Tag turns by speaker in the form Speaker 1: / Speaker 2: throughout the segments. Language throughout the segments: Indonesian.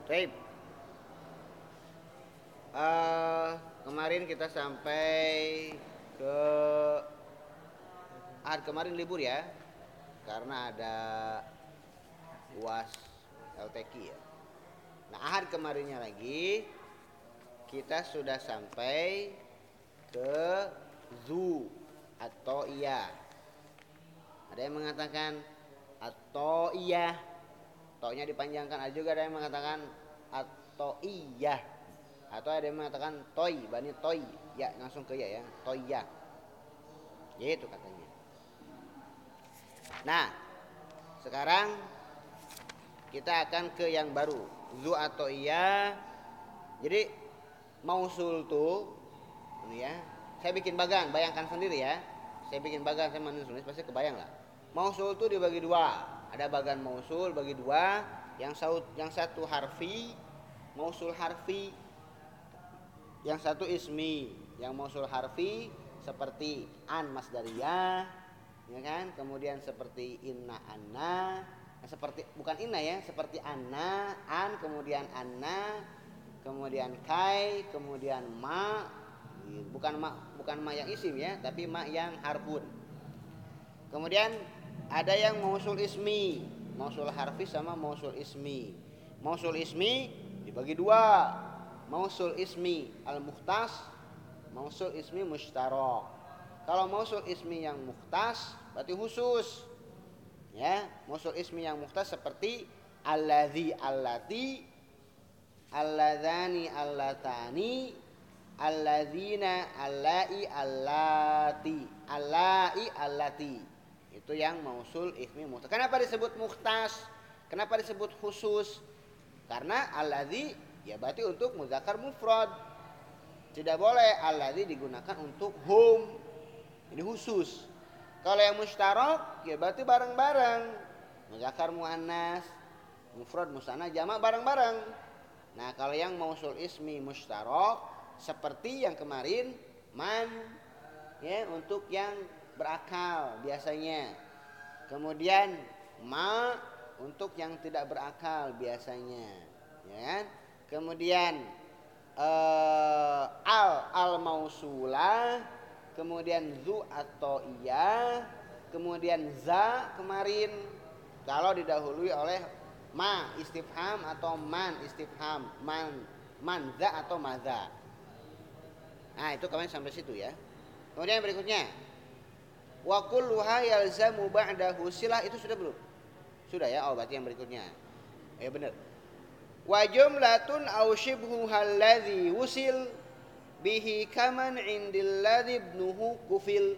Speaker 1: Baik. Kemarin kita sampai ke kemarin libur ya, karena ada UAS LTQ ya. Nah, ahad kemarinnya lagi kita sudah sampai ke zu atau iya. Ada yang mengatakan atau iya, to-nya dipanjangkan. Ada juga ada yang mengatakan atau iya, atau ada yang mengatakan toy, bani toy, ya langsung ke ya, toy ya, itu katanya. Nah, sekarang kita akan ke yang baru, zu atau iya. Jadi mausul tuh ini ya, saya bikin bagan, bayangkan sendiri ya. Saya bikin bagan, saya menulis pasti kebayang lah. Mausul tuh dibagi dua, ada bagan mausul bagi dua, yang satu harfi, mausul harfi, yang satu ismi. Yang mausul harfi seperti an masdariyah, ya kan? Kemudian seperti inna anna, seperti bukan inna ya, seperti anna, an, kemudian anna, kemudian kai, kemudian ma. Bukan ma yang isim ya, tapi ma yang harfun. Kemudian ada yang mausul ismi, mausul harfi sama mausul ismi. Mausul ismi dibagi dua, mausul ismi al-mukhtas, mausul ismi mustarak. Kalau mausul ismi yang mukhtas berarti khusus. Ya, mausul ismi yang mukhtas seperti alladzi allati, alladzani allatani, alladzina allai allati, allai allati. Itu yang mausul ismi mukhtas. Kenapa disebut mukhtas? Kenapa disebut khusus? Karena alladzi ya berarti untuk muzakkar mufrad. Tidak boleh alladzi digunakan untuk hum. Ini khusus. Kalau yang mustarak ya berarti bareng-bareng. Muzakkar muannas, mufrad musanna jamak bareng-bareng. Nah, kalau yang mausul ismi mustarak seperti yang kemarin man ya untuk yang berakal biasanya. Kemudian ma untuk yang tidak berakal biasanya, ya kan? Kemudian al mausulah, kemudian zu atau iya, kemudian za kemarin kalau didahului oleh ma istifham atau man istifham, man za atau maza. Nah, itu kemarin sampai situ ya. Kemudian berikutnya wa kulluha yalzamu ba'dahu silah, itu sudah belum? Sudah ya. Oh, berarti yang berikutnya. Benar. Wa jumlatun aw shibhu alladhi wusil bihi kaman indil ladzi ibnuhu kufil.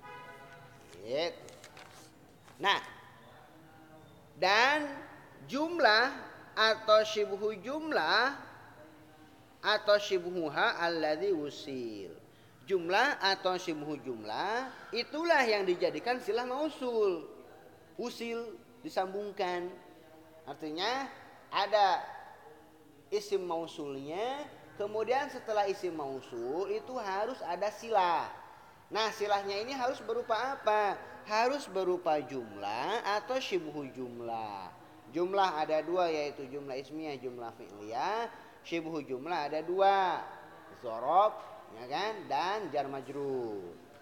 Speaker 1: Nah, dan jumlah atau shibhu jumlah atau shibhuha alladzi wusil. Jumlah atau shibhu jumlah itulah yang dijadikan silah mausul. Usil disambungkan. Artinya ada isim mausulnya, kemudian setelah isim mausul itu harus ada silah. Nah, silahnya ini harus berupa apa? Harus berupa jumlah atau shibhu jumlah. Jumlah ada dua, yaitu jumlah ismiyah, jumlah fi'liyah. Shibhu jumlah ada dua, dzaraf ya kan, dan jar majrur.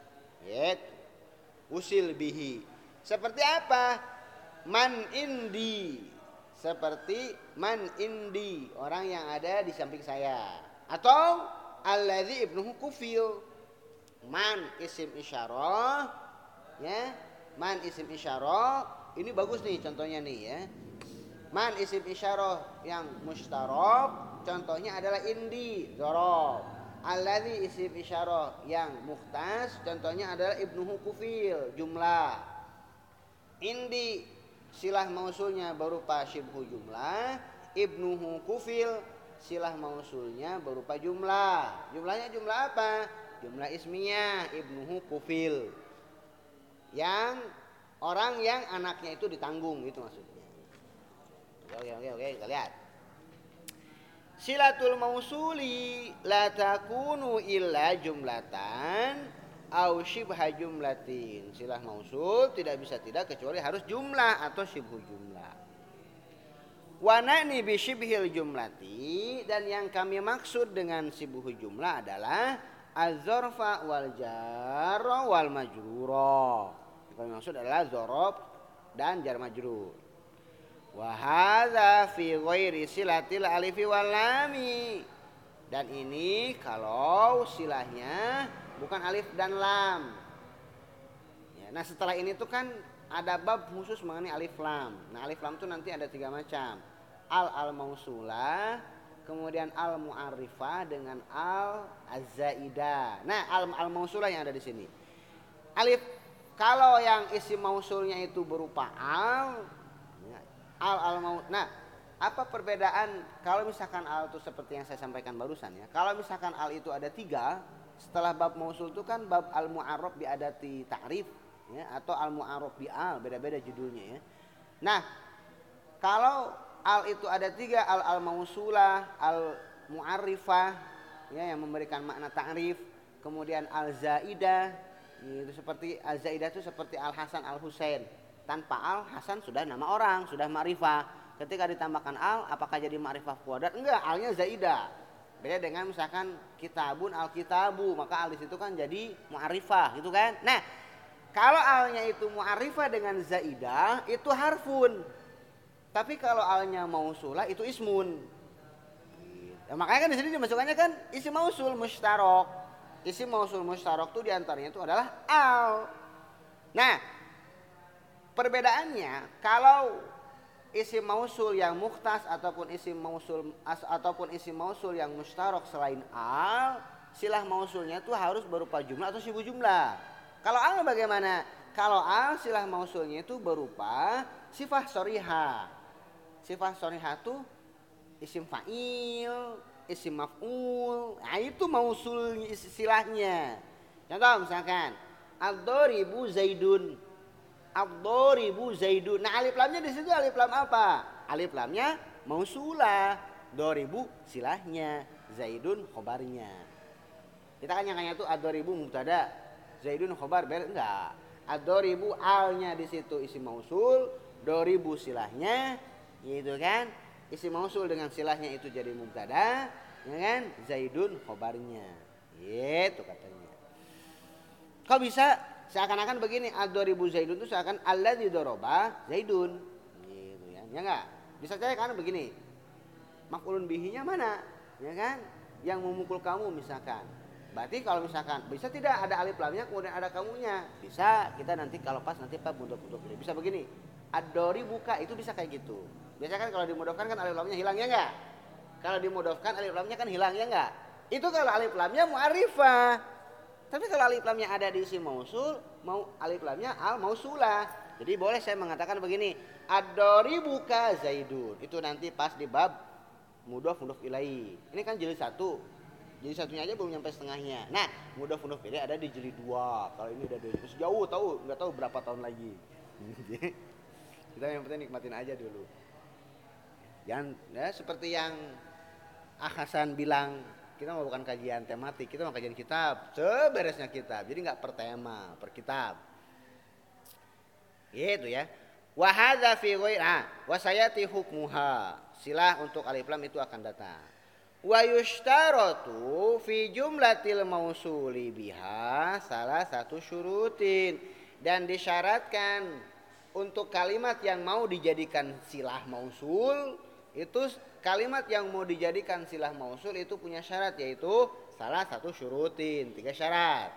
Speaker 1: Usil bihi. Seperti apa? Man indi. Seperti man indi, orang yang ada di samping saya. Atau alladzi ibnuhu kufil. Man isim isyarah ya. Man isim isyarah ini bagus nih contohnya nih ya. Man isim isyarah yang mustarab contohnya adalah indi dzaraf. Alladzi isim isyarah yang mukhtas contohnya adalah ibnuhu kufil jumlah. Indi silah mausulnya berupa syibhu jumlah, ibnuhu kufil silah mausulnya berupa jumlah. Jumlahnya jumlah apa? Jumlah ismiyah, ibnuhu kufil. Yang orang yang anaknya itu ditanggung, itu maksudnya. Oke, kita lihat. Silatul mausuli la takunu illa jumlatan au syibha jumlatin. Silah mausul tidak bisa tidak kecuali harus jumlah atau syibhu jumlah. Wa na'ni bi syibhil jumlati, dan yang kami maksud dengan sibuhu jumlah adalah az-zarfa wal jar wal majrura. Yang kami maksud adalah dzaraf dan jar majrur. Wa hadza fi ghairi silatil alifi wal lami. Dan ini kalau silahnya bukan alif dan lam. Ya, nah setelah ini tuh kan ada bab khusus mengenai alif lam. Nah alif lam tuh nanti ada 3 macam. Al-mausulah, kemudian al-mu'arrifah dengan al-zaidah. Nah al-mausulah yang ada di sini. Alif kalau yang isim mausulnya itu berupa nah apa perbedaan kalau misalkan al itu seperti yang saya sampaikan barusan ya. Kalau misalkan al itu ada 3, setelah bab mausul itu kan bab al-mu'arraf bi adati ta'rif ya, atau al-mu'arraf bi al, beda-beda judulnya ya. Nah kalau al itu ada 3, al-mausulah, al-mu'arrifah ya, yang memberikan makna ta'rif, kemudian al-zaidah itu seperti al-zaidah itu seperti al-Hasan al-Husain. Tanpa al, Hasan sudah nama orang, sudah ma'rifah. Ketika ditambahkan al, apakah jadi ma'rifah kuadrat? Enggak, alnya zaidah. Beda dengan misalkan kitabun al-kitabu, maka al di situ kan jadi mu'arifah gitu kan. Nah, kalau alnya itu mu'arifah dengan zaidah itu harfun. Tapi kalau alnya mausulah itu ismun. Ya, makanya kan di sini dimasukkannya kan isim mausul mustarok. Isim mausul mustarok itu diantaranya itu adalah al. Nah, perbedaannya kalau isim mausul yang mukhtas ataupun isim mausul yang mustarok selain al, silah mausulnya itu harus berupa jumlah atau sibu jumlah. Kalau al bagaimana? Kalau al silah mausulnya itu berupa sifah shorihah. Sifah shorihah itu isim fa'il, isim maf'ul. Nah itu mausul silahnya. Contoh misalkan ad-doribu zaidun. Ad-doribu zaidun. Nah alif lamnya di situ alif lam apa? Alif lamnya mausulah. Doribu silahnya, zaidun khobarnya. Kita kan nyangkanya itu ad-doribu mubtada, zaidun khobar, enggak. Ad-doribu alnya di situ isim mausul, doribu silahnya, gitu kan? Isim mausul dengan silahnya itu jadi mubtada, ya kan? Zaidun khobarnya. Gitu katanya. Kok bisa? Seakan-akan begini, ad-doribu zaidun itu seakan alladzi doroba zaidun. Gitu ya. Ya enggak? Bisa saja kan begini. Maf'ulun bihinya mana? Ya kan? Yang memukul kamu misalkan. Berarti kalau misalkan bisa tidak ada alif lamnya kemudian ada kamunya. Bisa, kita nanti kalau pas nanti Pak bentuk-bentuk ini. Bisa begini. Ad-doribuka itu bisa kayak gitu. Biasanya kan kalau dimudofkan kan alif lamnya hilang ya enggak? Kalau dimudofkan alif lamnya kan hilang ya enggak? Itu kalau alif lamnya mu'arifah. Tapi kalau alif lamnya ada di isim mausul, mau alif lamnya al mausulah. Jadi boleh saya mengatakan begini, ad-doribuka zaidun. Itu nanti pas di bab mudhof ilaihi. Ini kan jilid 1. Jilid 1-nya aja belum nyampe setengahnya. Nah, mudhof ilaihi ada di jilid 2. Kalau ini udah jauh tahu, enggak tahu berapa tahun lagi. Kita yang penting nikmatin aja dulu. Jangan ya seperti yang Hasan bilang, kita mau bukan kajian tematik, kita mau kajian kitab, seberesnya kitab. Jadi enggak per tema, per kitab. Gitu ya. Wa hadza fi wa sayati hukmuha. Silah untuk alif lam itu akan datang. Wa yushtaratu fi jumlatil mausuli biha salah satu syurutin, dan disyaratkan untuk kalimat yang mau dijadikan silah mausul itu kalimat yang mau dijadikan silah mausul itu punya syarat, yaitu salah satu syurutin, 3 syarat.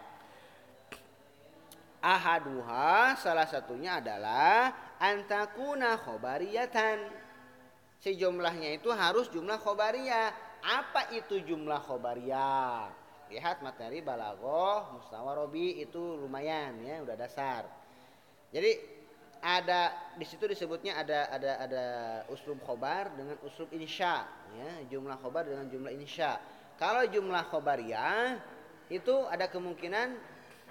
Speaker 1: Ahaduha, salah satunya adalah antakuna khobariyatan. Si jumlahnya itu harus jumlah khobariyah. Apa itu jumlah khobariyah? Lihat materi balaghah mustawa robi itu lumayan ya, udah dasar. Jadi ada di situ disebutnya ada uslub khobar dengan uslub insya ya, jumlah khobar dengan jumlah insya. Kalau jumlah khobariyah itu ada kemungkinan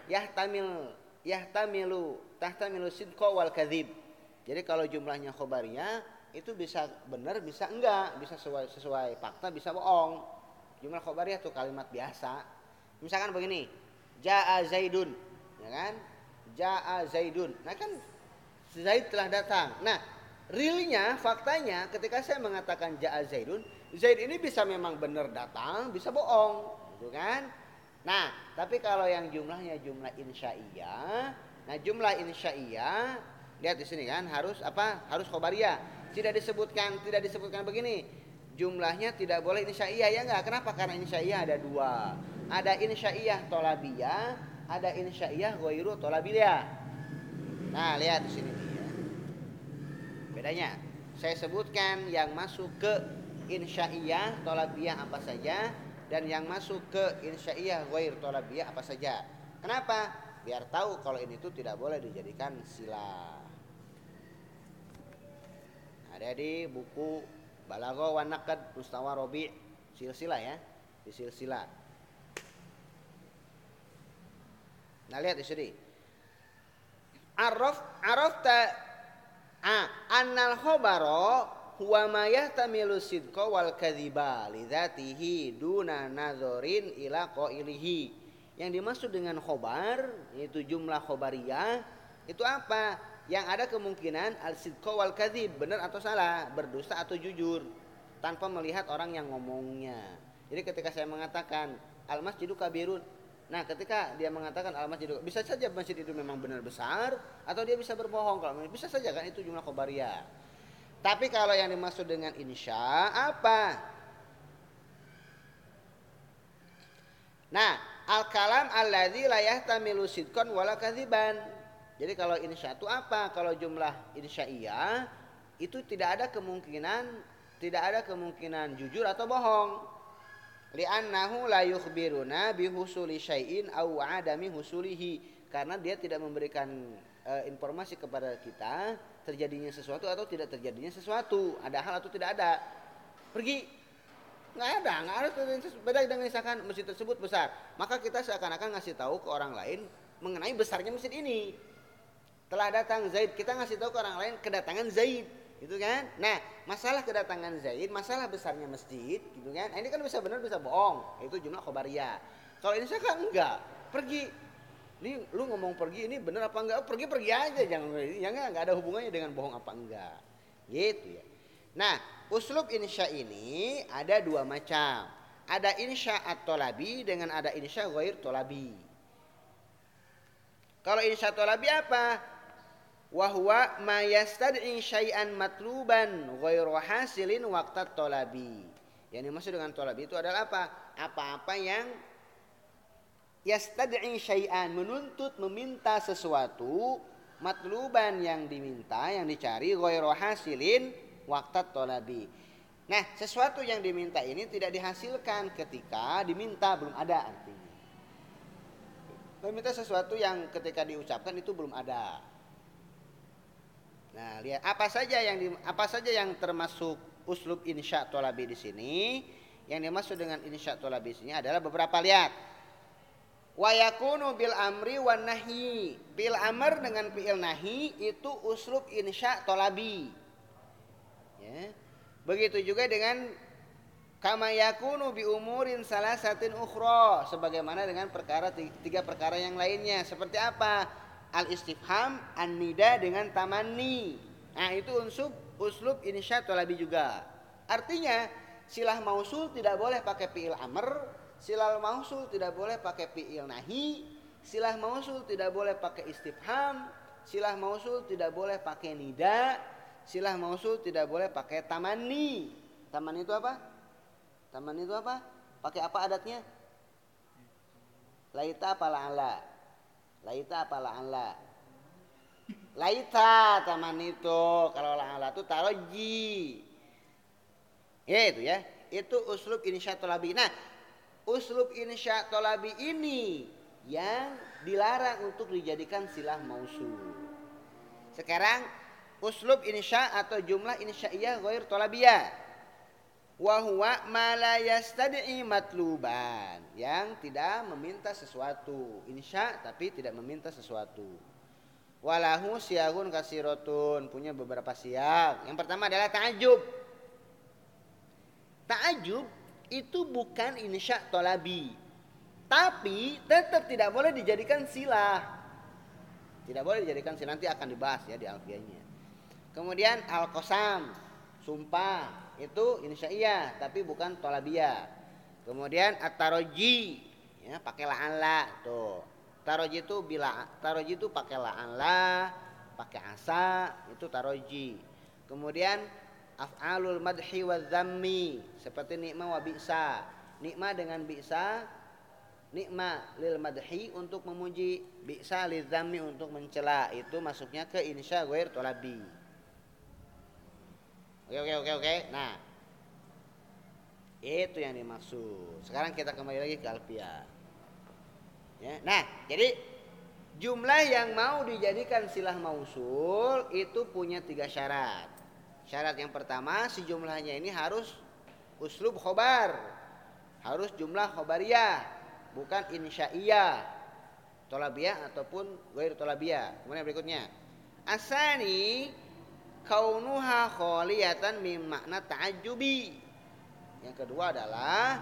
Speaker 1: tahtamilu sidqa wal kadzib. Jadi kalau jumlahnya khobariyah itu bisa benar bisa enggak, bisa sesuai fakta bisa bohong. Jumlah khobariyah itu kalimat biasa. Misalkan begini, jaa zaidun, ya kan? Jaa zaidun. Nah kan Zaid telah datang. Nah, realnya, faktanya ketika saya mengatakan ja'a Zaidun, Zaid ini bisa memang benar datang, bisa bohong, gitu kan? Nah, tapi kalau yang jumlahnya jumlah insyaiyah, nah jumlah insyaiyah lihat di sini kan harus apa? Harus khobariyah. Tidak disebutkan begini. Jumlahnya tidak boleh insyaiyah ya enggak? Kenapa? Karena insyaiyah ada dua. Ada insyaiyah tolabiyah, ada insyaiyah ghairu tolabiyah. Nah, lihat di sini. Bedanya, saya sebutkan yang masuk ke insyaiyah tolabiyah apa saja dan yang masuk ke insyaiyah ghair tolabiyah apa saja. Kenapa? Biar tahu kalau ini tuh tidak boleh dijadikan sila. Ada di buku Balaghah wan Naqd Mustawa Rabi' silsilah ya, di silsilah. Nah, lihat di sini. Arafta annal khabara huwa ma yahtamilu sidqa wal kadhiba lidzatihi duna nazarin ila qailihi. Yang dimaksud dengan khobar yaitu jumlah khobariyah itu apa? Yang ada kemungkinan al-sidqa wal kadzib, benar atau salah, berdusta atau jujur tanpa melihat orang yang ngomongnya. Jadi ketika saya mengatakan al-masjidu kabirun, nah ketika dia mengatakan al-masjidu, bisa saja masjid itu memang benar besar atau dia bisa berbohong. Kalau bisa saja kan itu jumlah khobariyah. Tapi kalau yang dimaksud dengan insya apa? Nah, al-kalam alladzi la yahtamilu sidqan wala kadziban. Jadi kalau insya itu apa? Kalau jumlah insyaiyah itu tidak ada kemungkinan jujur atau bohong. Li'annahu la yukhbiruna bihusuli syai'in aw adami husulihi, karena dia tidak memberikan informasi kepada kita terjadinya sesuatu atau tidak terjadinya sesuatu, ada hal atau tidak ada. Pergi, nggak ada beda dengan misalkan masjid tersebut besar, maka kita seakan-akan ngasih tahu ke orang lain mengenai besarnya masjid ini. Telah datang Zaid, kita ngasih tahu ke orang lain kedatangan Zaid, gitu kan? Nah, masalah kedatangan Zaid, masalah besarnya masjid, gitu kan? Ini kan bisa benar bisa bohong, itu jumlah khobariyah. Kalau ini saya kan enggak, pergi. Ini lu ngomong pergi ini benar apa enggak? Pergi aja, jangan enggak ada hubungannya dengan bohong apa enggak. Gitu ya. Nah, uslub insya ini ada dua macam. Ada insya at-tolabi dengan ada insya ghair tolabi. Kalau insya tolabi apa? Wahwa ma yastad'i syai'an matluban ghairu hasilin waqtat tolabi. Yang dimaksud dengan tolabi itu adalah apa? Apa-apa yang yastad'i syai'an, menuntut, meminta sesuatu, matluban yang diminta, yang dicari, ghairu hasilin waqtat tolabi. Nah, sesuatu yang diminta ini tidak dihasilkan ketika diminta, belum ada artinya. Meminta sesuatu yang ketika diucapkan itu belum ada. Nah, lihat apa saja yang termasuk uslub insya tolabi di sini. Yang dimaksud dengan insya tolabi di sini adalah beberapa, lihat. Wa yakunu bil amri wan nahyi. Bil amr dengan fi'il nahi itu uslub insya tolabi. Ya. Begitu juga dengan kama yakunu bi umurin salasatin ukhra, sebagaimana dengan tiga perkara yang lainnya. Seperti apa? Al-istifham, an-nida dengan tamanni. Nah, itu uslub insya tolabi juga. Artinya silah mausul tidak boleh pakai fi'il amr, silah mausul tidak boleh pakai fi'il nahi, silah mausul tidak boleh pakai istifham, silah mausul tidak boleh pakai nida, silah mausul tidak boleh pakai tamanni. Tamanni itu apa? Tamanni itu apa? Pakai apa adatnya? Laita apa la'ala? Laita apa la'ala? Laita taman itu. Kalau la'ala itu taroji. Ya itu ya. Itu uslub insya tolabi. Nah, uslub insya tolabi ini yang dilarang untuk dijadikan silah mausul. Sekarang uslub insya atau jumlah insyaiyah ghair tolabiyah. Wa huwa ma la yastad'i matluban, yang tidak meminta sesuatu. Insya tapi tidak meminta sesuatu. Walahu siyagun kasiratun, punya beberapa siag. Yang pertama adalah ta'ajub. Ta'ajub itu bukan insya tolabi, tapi tetap tidak boleh dijadikan silah. Tidak boleh dijadikan silah, nanti akan dibahas ya di alfiyahnya. Kemudian al-qasam, sumpah, itu insya'iyah tapi bukan tolabiyah. Kemudian at-taroji, ya, pakai la'an la tuh. Taroji itu taroji itu pakai la'an la, pakai asa, itu taroji. Kemudian af'alul madhi wa dzammi, seperti nikma wa bi'sa. Nikma dengan bi'sa, nikma lil madhi untuk memuji, bi'sa lil dzammi untuk mencela, itu masuknya ke insya ghair tolabi. Oke. Nah, itu yang dimaksud. Sekarang kita kembali lagi ke alfiah. Ya. Nah, jadi jumlah yang mau dijadikan silah mausul itu punya 3 syarat. Syarat yang pertama, si jumlahnya ini harus uslub khobar, harus jumlah khobariyah, bukan insya'iyah, tolabiyah ataupun ghair tolabiyah. Kemudian berikutnya, asani kaunuha kholiyatan min makna ta'ajjubi. Yang kedua adalah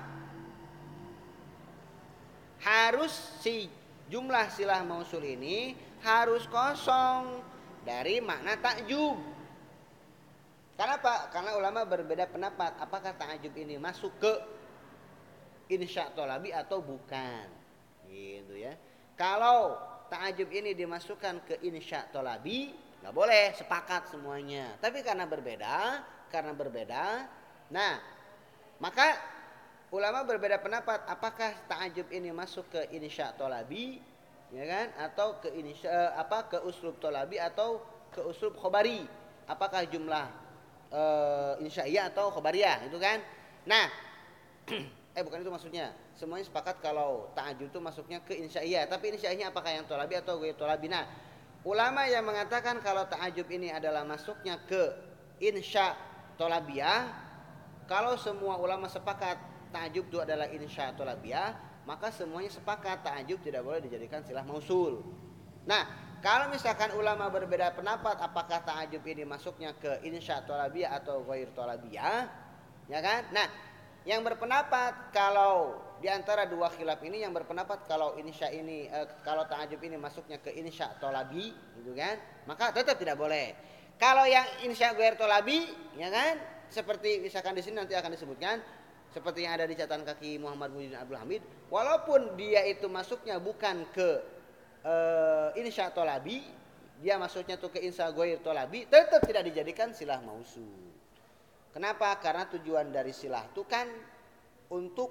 Speaker 1: harus si jumlah silah mausul ini harus kosong dari makna takjub. Kenapa? Karena ulama berbeda pendapat apakah ta'ajub ini masuk ke insya tolabi atau bukan. Gitu ya. Kalau ta'ajub ini dimasukkan ke insya tolabi, nggak boleh sepakat semuanya. Tapi karena berbeda, nah maka ulama berbeda pendapat apakah ta'ajub ini masuk ke insya tolabi, ya kan, atau ke insya ke uslub tolabi atau ke uslub khobari. Apakah jumlah insya'iyah atau khobariyah, itu kan. Nah, bukan itu maksudnya. Semuanya sepakat kalau ta'ajub itu masuknya ke insya'iyah. Tapi insya'iyahnya apakah yang tolabi atau ghair tolabi? Nah, ulama yang mengatakan kalau ta'ajub ini adalah masuknya ke insya tolabiyah, kalau semua ulama sepakat ta'ajub itu adalah insya tolabiyah, maka semuanya sepakat ta'ajub tidak boleh dijadikan silah mausul. Nah, kalau misalkan ulama berbeda pendapat apakah ta'ajub ini masuknya ke insya tolabiyah atau ghair tolabiyah, ya kan? Nah, yang berpendapat kalau di antara dua khilaf ini, yang berpendapat kalau insya ini kalau ta'ajub ini masuknya ke insya tolabi, gitu kan, maka tetap tidak boleh. Kalau yang insya ghair tolabi, ya kan, seperti misalkan di sini nanti akan disebutkan, seperti yang ada di catatan kaki Muhammad Muhyiddin Abdul Hamid, walaupun dia itu masuknya bukan ke insya tolabi, dia masuknya tuh ke insya ghair tolabi, tetap tidak dijadikan silah mausul. Kenapa? Karena tujuan dari silah itu kan untuk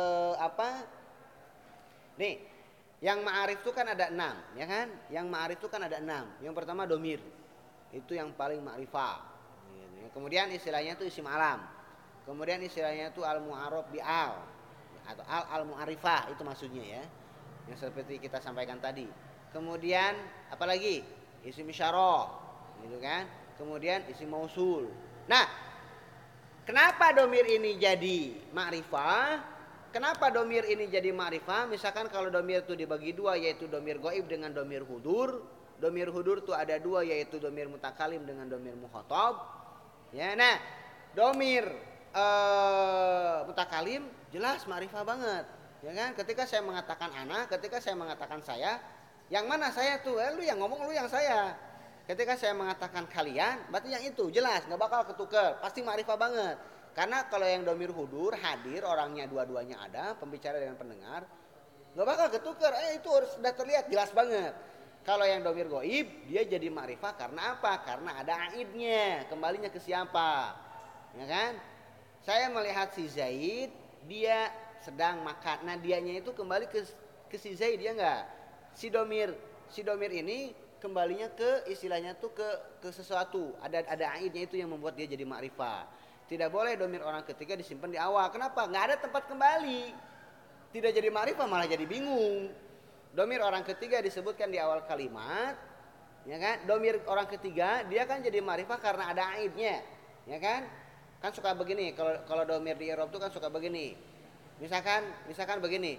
Speaker 1: nih, yang ma'arif itu kan ada 6, ya kan? Yang ma'arif itu kan ada 6. Yang pertama domir, itu yang paling ma'rifah. Kemudian istilahnya itu isim alam. Kemudian istilahnya itu al-mu'arraf bi al atau al-mu'arifah, itu maksudnya ya. Yang seperti kita sampaikan tadi. Kemudian apalagi? Isim isyarah, gitu kan? Kemudian isim mausul. Nah, kenapa domir ini jadi ma'rifah? Kenapa domir ini jadi ma'rifah? Misalkan kalau domir itu dibagi 2, yaitu domir gaib dengan domir hudur. Domir hudur itu ada 2, yaitu domir mutakalim dengan domir mukhatab. Ya, nah, domir mutakalim jelas ma'rifah banget. Ya kan? Ketika saya mengatakan ana, ketika saya mengatakan saya, yang mana saya tuh? Lu yang ngomong, lu yang saya. Ketika saya mengatakan kalian, berarti yang itu jelas, nggak bakal ketuker, pasti ma'rifah banget. Karena kalau yang domir hudur hadir, orangnya dua-duanya ada, pembicara dengan pendengar, nggak bakal ketuker. Itu harus sudah terlihat jelas banget. Kalau yang domir goib, dia jadi ma'rifah karena apa? Karena ada aidnya, kembalinya ke siapa? Ya kan? Saya melihat si Zaid, dia sedang makan. Nah, dianya itu kembali ke si Zaid, dia enggak. Si domir ini kembalinya ke istilahnya tuh ke sesuatu. Ada aidnya, itu yang membuat dia jadi ma'rifah. Tidak boleh domir orang ketiga disimpan di awal. Kenapa? Enggak ada tempat kembali. Tidak jadi ma'rifah, malah jadi bingung. Domir orang ketiga disebutkan di awal kalimat, ya kan? Domir orang ketiga dia kan jadi ma'rifah karena ada aidnya, ya kan? Kan suka begini, kalau domir di i'rab itu kan suka begini. Misalkan begini,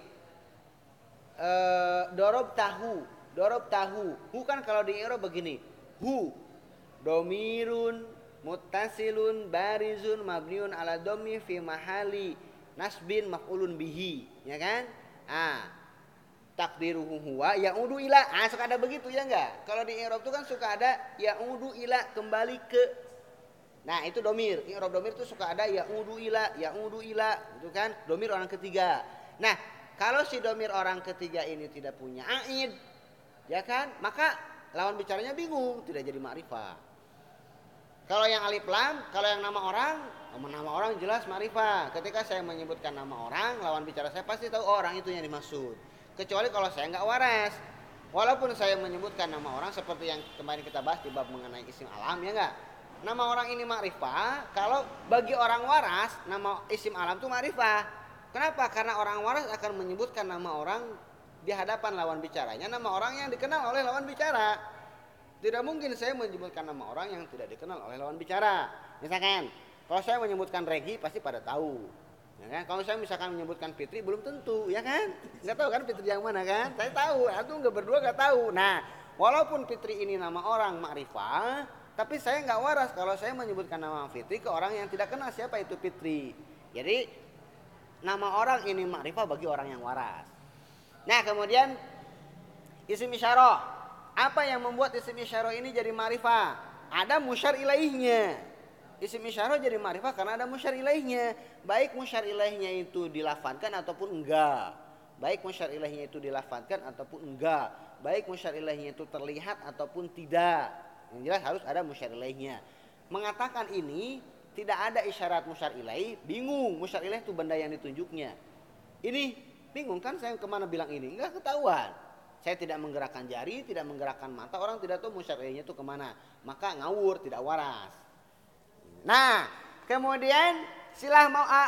Speaker 1: dorob tahu, hu kan kalau di i'rab begini, hu domirun muttasilun barizun mabniun ala dhammi fi mahali nasbin maf'ulun bihi, ya kan? takdiruhu huwa ya'udu ila. Suka ada begitu ya enggak? Kalau di i'rab itu kan suka ada ya'udu ila, kembali ke. Nah, itu domir. I'rab domir itu suka ada ya'udu ila, itu kan domir orang ketiga. Nah, kalau si domir orang ketiga ini tidak punya aid, ya kan? Maka lawan bicaranya bingung, tidak jadi ma'rifah. Kalau yang alif lam, kalau yang nama orang jelas ma'rifah. Ketika saya menyebutkan nama orang, lawan bicara saya pasti tahu orang itu yang dimaksud. Kecuali kalau saya nggak waras. Walaupun saya menyebutkan nama orang seperti yang kemarin kita bahas di bab mengenai isim alam, ya nggak? Nama orang ini ma'rifah, kalau bagi orang waras, nama isim alam itu ma'rifah. Kenapa? Karena orang waras akan menyebutkan nama orang di hadapan lawan bicaranya, nama orang yang dikenal oleh lawan bicara. Tidak mungkin saya menyebutkan nama orang yang tidak dikenal oleh lawan bicara. Misalkan, kalau saya menyebutkan Regi pasti pada tahu. Ya kan? Kalau saya misalkan menyebutkan Fitri belum tentu, ya kan? Nggak tahu kan Fitri yang mana kan? Saya tahu, atau nggak berdua nggak tahu. Nah, walaupun Fitri ini nama orang ma'rifah, tapi saya nggak waras kalau saya menyebutkan nama Fitri ke orang yang tidak kenal siapa itu Fitri. Jadi nama orang ini ma'rifah bagi orang yang waras. Nah, kemudian isim isyarah. Apa yang membuat isim isyarah ini jadi ma'rifah? Ada musyar ilaihnya. Isim isyarah jadi ma'rifah karena ada musyar ilaihnya. Baik musyar ilaihnya itu dilafadzkan ataupun enggak. Baik musyar ilaihnya itu dilafadzkan ataupun enggak. Baik musyar ilaihnya itu terlihat ataupun tidak. Yang jelas harus ada musyar ilaihnya. Mengatakan ini tidak ada isyarat musyar ilaih, bingung. Musyar ilaih itu benda yang ditunjuknya. Ini bingung kan, saya kemana bilang ini? Enggak ketahuan. Saya tidak menggerakkan jari, tidak menggerakkan mata, orang tidak tahu musyar ilaihnya itu kemana. Maka ngawur, tidak waras. Nah, kemudian silah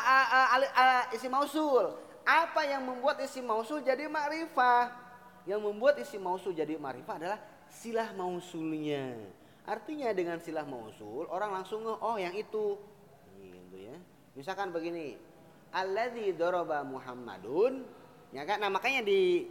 Speaker 1: isim mausul. Apa yang membuat isim mausul jadi ma'rifah? Yang membuat isim mausul jadi ma'rifah adalah silah mausulnya. Artinya dengan silah mausul orang langsung oh yang itu. Gitu ya. Misalkan begini, alladzi daraba Muhammadun, ya kan? Nah, makanya di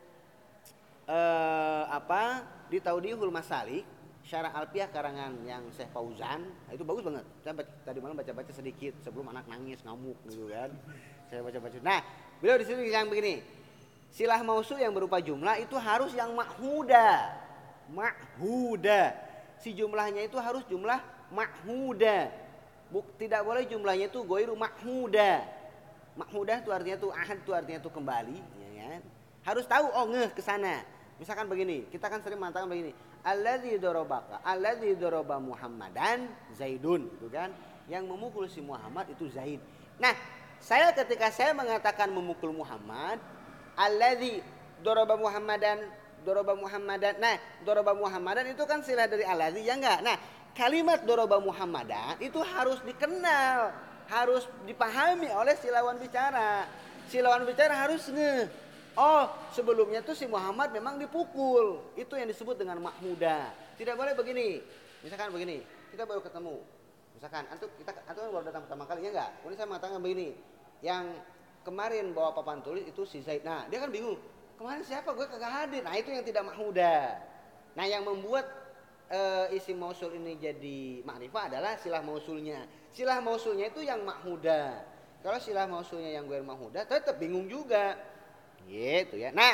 Speaker 1: di Taudihul Masalik Syarah Alfiah karangan yang Syekh Fauzan, itu bagus banget. Saya tadi malam baca-baca sedikit sebelum anak nangis ngamuk gitu kan. Saya baca-baca. Nah, beliau di sini yang begini. Silah mausul yang berupa jumlah itu harus yang mahhuda. Mahhuda. Si jumlahnya itu harus jumlah mahhuda. Tidak boleh jumlahnya itu ghairu mahhuda. Mahhuda itu artinya tuh ahad itu artinya tuh kembali, ya kan? Harus tahu ngeh ke sana. Misalkan begini, kita kan sering mengatakan begini, alladzi daraba Muhammadan Zaidun, gitu kan? Yang memukul si Muhammad itu Zaid. Nah, ketika saya mengatakan memukul Muhammad, alladzi daraba Muhammadan. Nah, daraba Muhammadan itu kan silah dari alladzi, ya enggak? Nah, kalimat daraba Muhammadan itu harus dikenal, harus dipahami oleh si lawan bicara. Si lawan bicara harus ngeh. Oh, sebelumnya tuh si Muhammad memang dipukul. Itu yang disebut dengan mahmuda. Tidak boleh begini. Misalkan begini, kita baru ketemu. Misalkan antum baru datang pertama kali, ya enggak? Kemudian saya mengatakan begini, yang kemarin bawa papan tulis itu si Zaid. Nah, dia kan bingung. Kemarin siapa? Gue kagak hadir. Nah, itu yang tidak mahmuda. Nah, yang membuat isim mausul ini jadi ma'rifah adalah silah mausulnya. Silah mausulnya itu yang mahmuda. Kalau silah mausulnya yang gue mahmuda, tetap bingung juga. Gitu ya. Nah,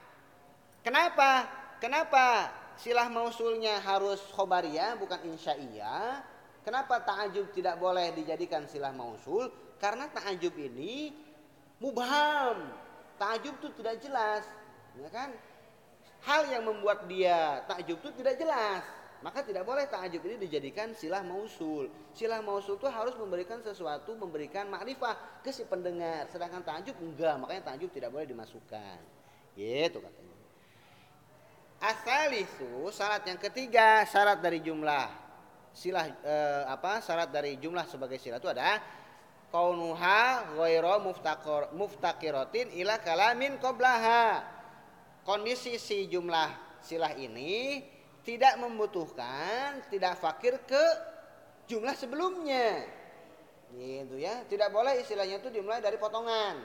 Speaker 1: kenapa silah mausulnya harus khobariyah bukan insya'iyah? Kenapa ta'ajub tidak boleh dijadikan silah mausul? Karena ta'ajub ini mubham. Ta'ajub itu tidak jelas, ya kan? Hal yang membuat dia ta'ajub itu tidak jelas. Maka tidak boleh ta'ajub ini dijadikan silah mausul. Silah mausul itu harus memberikan sesuatu, memberikan ma'rifah ke si pendengar. Sedangkan ta'ajub enggak, makanya ta'ajub tidak boleh dimasukkan. Gitu katanya. Asalisu, syarat yang ketiga, syarat dari jumlah silah syarat dari jumlah sebagai silah itu ada kaunuha ghairu muftaqiratin ila kalamin qablaha. Kondisi si jumlah silah ini tidak membutuhkan, tidak fakir ke jumlah sebelumnya. Gitu ya. Tidak boleh istilahnya itu dimulai dari potongan.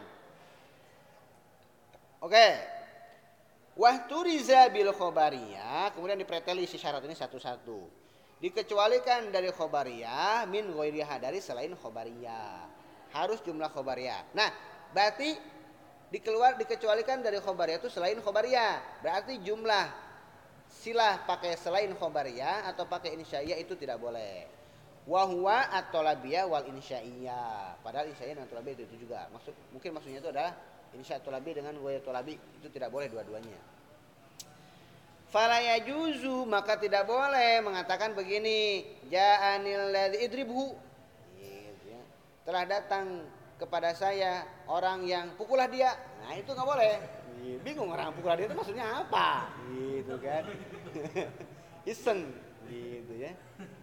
Speaker 1: Oke. Wahturiza bil khobariyah, kemudian dipreteli si syarat ini satu-satu. Dikecualikan dari khobariyah min ghairiha, dari selain khobariyah. Harus jumlah khobariyah. Nah, berarti dikecualikan dari khobariyah itu selain khobariyah. Berarti jumlah silah pakai selain khobariyah atau pakai insya'iyah itu tidak boleh. Wahwa at-tolabiyah wal insya'iyah. Padahal insya'iyah dan tolabiyah itu juga. Mungkin maksudnya itu adalah insya' tolabi dengan ghaya tolabi, itu tidak boleh dua-duanya. Fala yajuzu, maka tidak boleh mengatakan begini, ja'anil ladzi idribhu. Gitu ya. Telah datang kepada saya orang yang pukullah dia. Nah, itu enggak boleh. Bingung orang pukullah dia itu maksudnya apa? Gitu kan. Iseng gitu ya.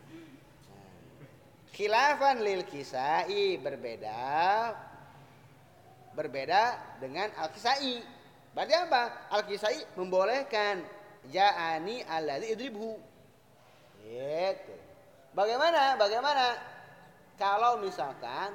Speaker 1: Khilafan lil kisai, berbeda dengan al-kisai. Berarti apa? Al-kisai membolehkan ja'ani alladzi idribhu. Gitu. Bagaimana kalau misalkan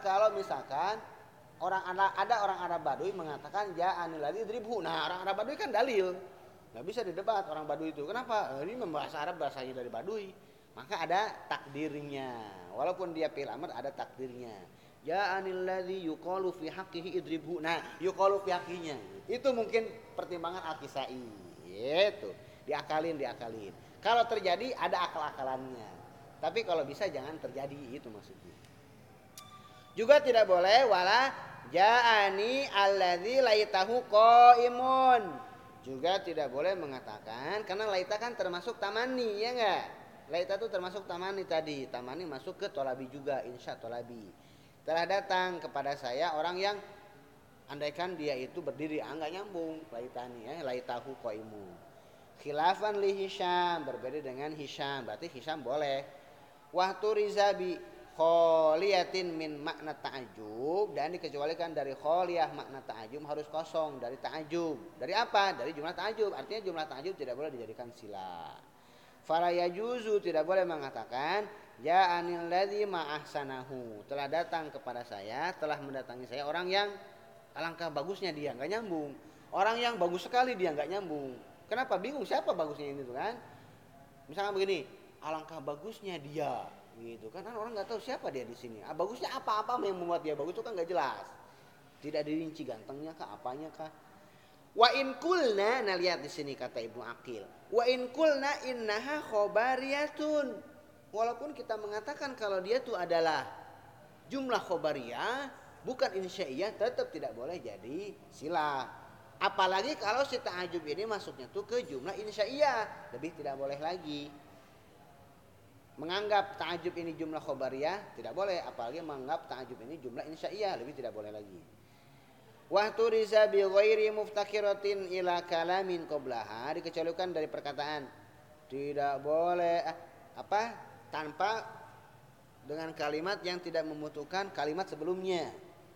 Speaker 1: ada orang Arab Baduy mengatakan ja'ani alladzi idribhu. Nah, orang Arab Baduy kan dalil. Enggak bisa didebat orang Baduy itu. Kenapa? Ini membahasa Arab, bahasanya dari Baduy. Maka ada takdirnya. Walaupun dia fi'il amr ada takdirnya. Ja'anil ladzi yuqalu fi haqqihi idribhu. Nah, yuqalu fi haqqinya. Itu mungkin pertimbangan al-kisai. Gitu. Diakalin. Kalau terjadi ada akal-akalannya. Tapi kalau bisa jangan terjadi, itu maksudnya. Juga tidak boleh wala ja'ani alladzi laitahu qaimun. Juga tidak boleh mengatakan karena laita kan termasuk tamani, ya enggak? Laita itu termasuk tamani tadi. Tamani masuk ke tolabi juga, insya tolabi. Telah datang kepada saya orang yang andaikan dia itu berdiri, enggak nyambung laitani ya, laitahu qaimun. Khilafan li Hisham, berbeda dengan Hisham, berarti Hisham boleh. Wahtu rizabi kholiyatin min makna ta'ajub, dan dikecualikan dari kholiyah makna ta'ajub harus kosong dari ta'ajub. Dari apa? Dari jumlah ta'ajub. Artinya jumlah ta'ajub tidak boleh dijadikan sila. Fala yajuzu, tidak boleh mengatakan ja'anil ladzi ma'ahsanahu, telah datang kepada saya, telah mendatangi saya orang yang alangkah bagusnya dia, enggak nyambung. Orang yang bagus sekali dia enggak nyambung. Kenapa? Bingung siapa bagusnya ini tuh kan? Misalnya begini, alangkah bagusnya dia, gitu kan orang enggak tahu siapa dia di sini. Bagusnya apa yang membuat dia bagus itu kan enggak jelas. Tidak dirinci gantengnya kah, apanya kah? Wa in kulna, nah lihat di sini kata Ibnu Aqil. Wa in kulna innaha khobariyatun. Walaupun kita mengatakan kalau dia itu adalah jumlah khobariyah, bukan insya'iyah, tetap tidak boleh jadi silah. Apalagi kalau si ta'ajub ini masuknya tuh ke jumlah insya'iyah, lebih tidak boleh lagi. Menganggap ta'ajub ini jumlah khobariyah tidak boleh, apalagi menganggap ta'ajub ini jumlah insya'iyah, lebih tidak boleh lagi. Wahtu riza bi ghairi muftakiratin ila kalamin qablaha, dikecualikan dari perkataan tidak boleh tanpa dengan kalimat yang tidak membutuhkan kalimat sebelumnya.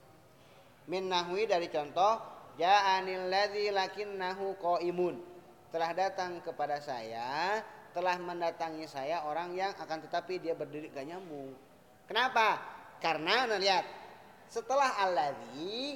Speaker 1: Min nahwi, dari contoh ja'anil ladzi lakinnahu qaimun, telah datang kepada saya, telah mendatangi saya orang yang akan tetapi dia berdiri, gak nyambung. Kenapa? Karena lihat, setelah alladzi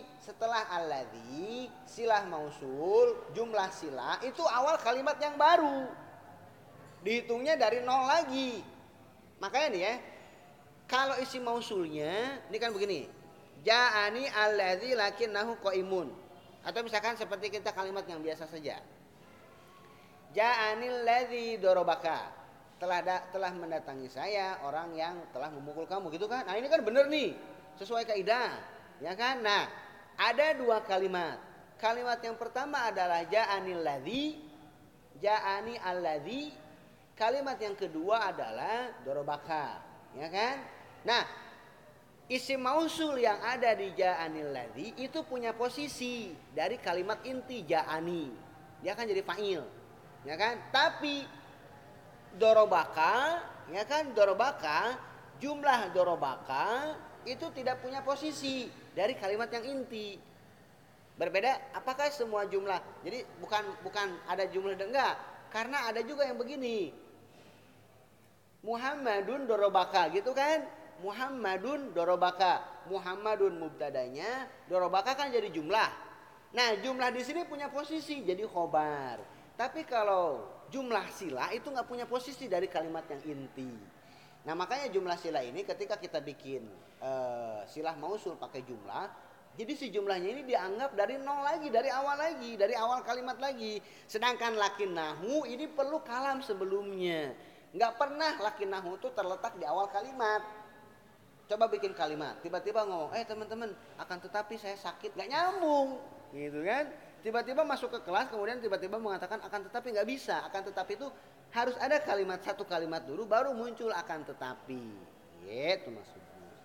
Speaker 1: silah mausul, jumlah silah itu awal kalimat yang baru, dihitungnya dari nol lagi. Makanya nih ya, kalau isi mausulnya ini kan begini, ja'ani alladzi lakinnahu qaimun, atau misalkan seperti kita kalimat yang biasa saja, ja'anil ladzi darabaka, telah mendatangi saya orang yang telah memukul kamu, gitu kan? Nah ini kan benar nih, sesuai kaidah, ya kan? Nah, ada dua kalimat. Kalimat yang pertama adalah ja'anil ladzi, ja'ani alladzi. Kalimat yang kedua adalah darabaka, ya kan? Nah, isim mausul yang ada di ja'anil ladzi itu punya posisi dari kalimat inti ja'ani. Dia akan jadi fa'il, ya kan? Tapi darabaka, ya kan? Darabaka, jumlah darabaka itu tidak punya posisi dari kalimat yang inti. Berbeda apakah semua jumlah? Jadi bukan ada jumlah enggak, karena ada juga yang begini. Muhammadun darabaka, gitu kan? Muhammadun darabaka. Muhammadun mubtadanya, darabaka kan jadi jumlah. Nah, jumlah di sini punya posisi jadi khobar. Tapi kalau jumlah silah itu enggak punya posisi dari kalimat yang inti. Nah makanya jumlah silah ini ketika kita bikin silah mausul pakai jumlah, Jadi si jumlahnya ini dianggap dari nol lagi, dari awal kalimat lagi. Sedangkan lakinnahu ini perlu kalam sebelumnya. Nggak pernah lakinnahu itu terletak di awal kalimat. Coba bikin kalimat, tiba-tiba ngomong, teman-teman, akan tetapi saya sakit, nggak nyambung, gitu kan? Tiba-tiba masuk ke kelas, kemudian tiba-tiba mengatakan akan tetapi, nggak bisa. Akan tetapi itu harus ada kalimat, satu kalimat dulu, baru muncul akan tetapi. Gitu maksudnya.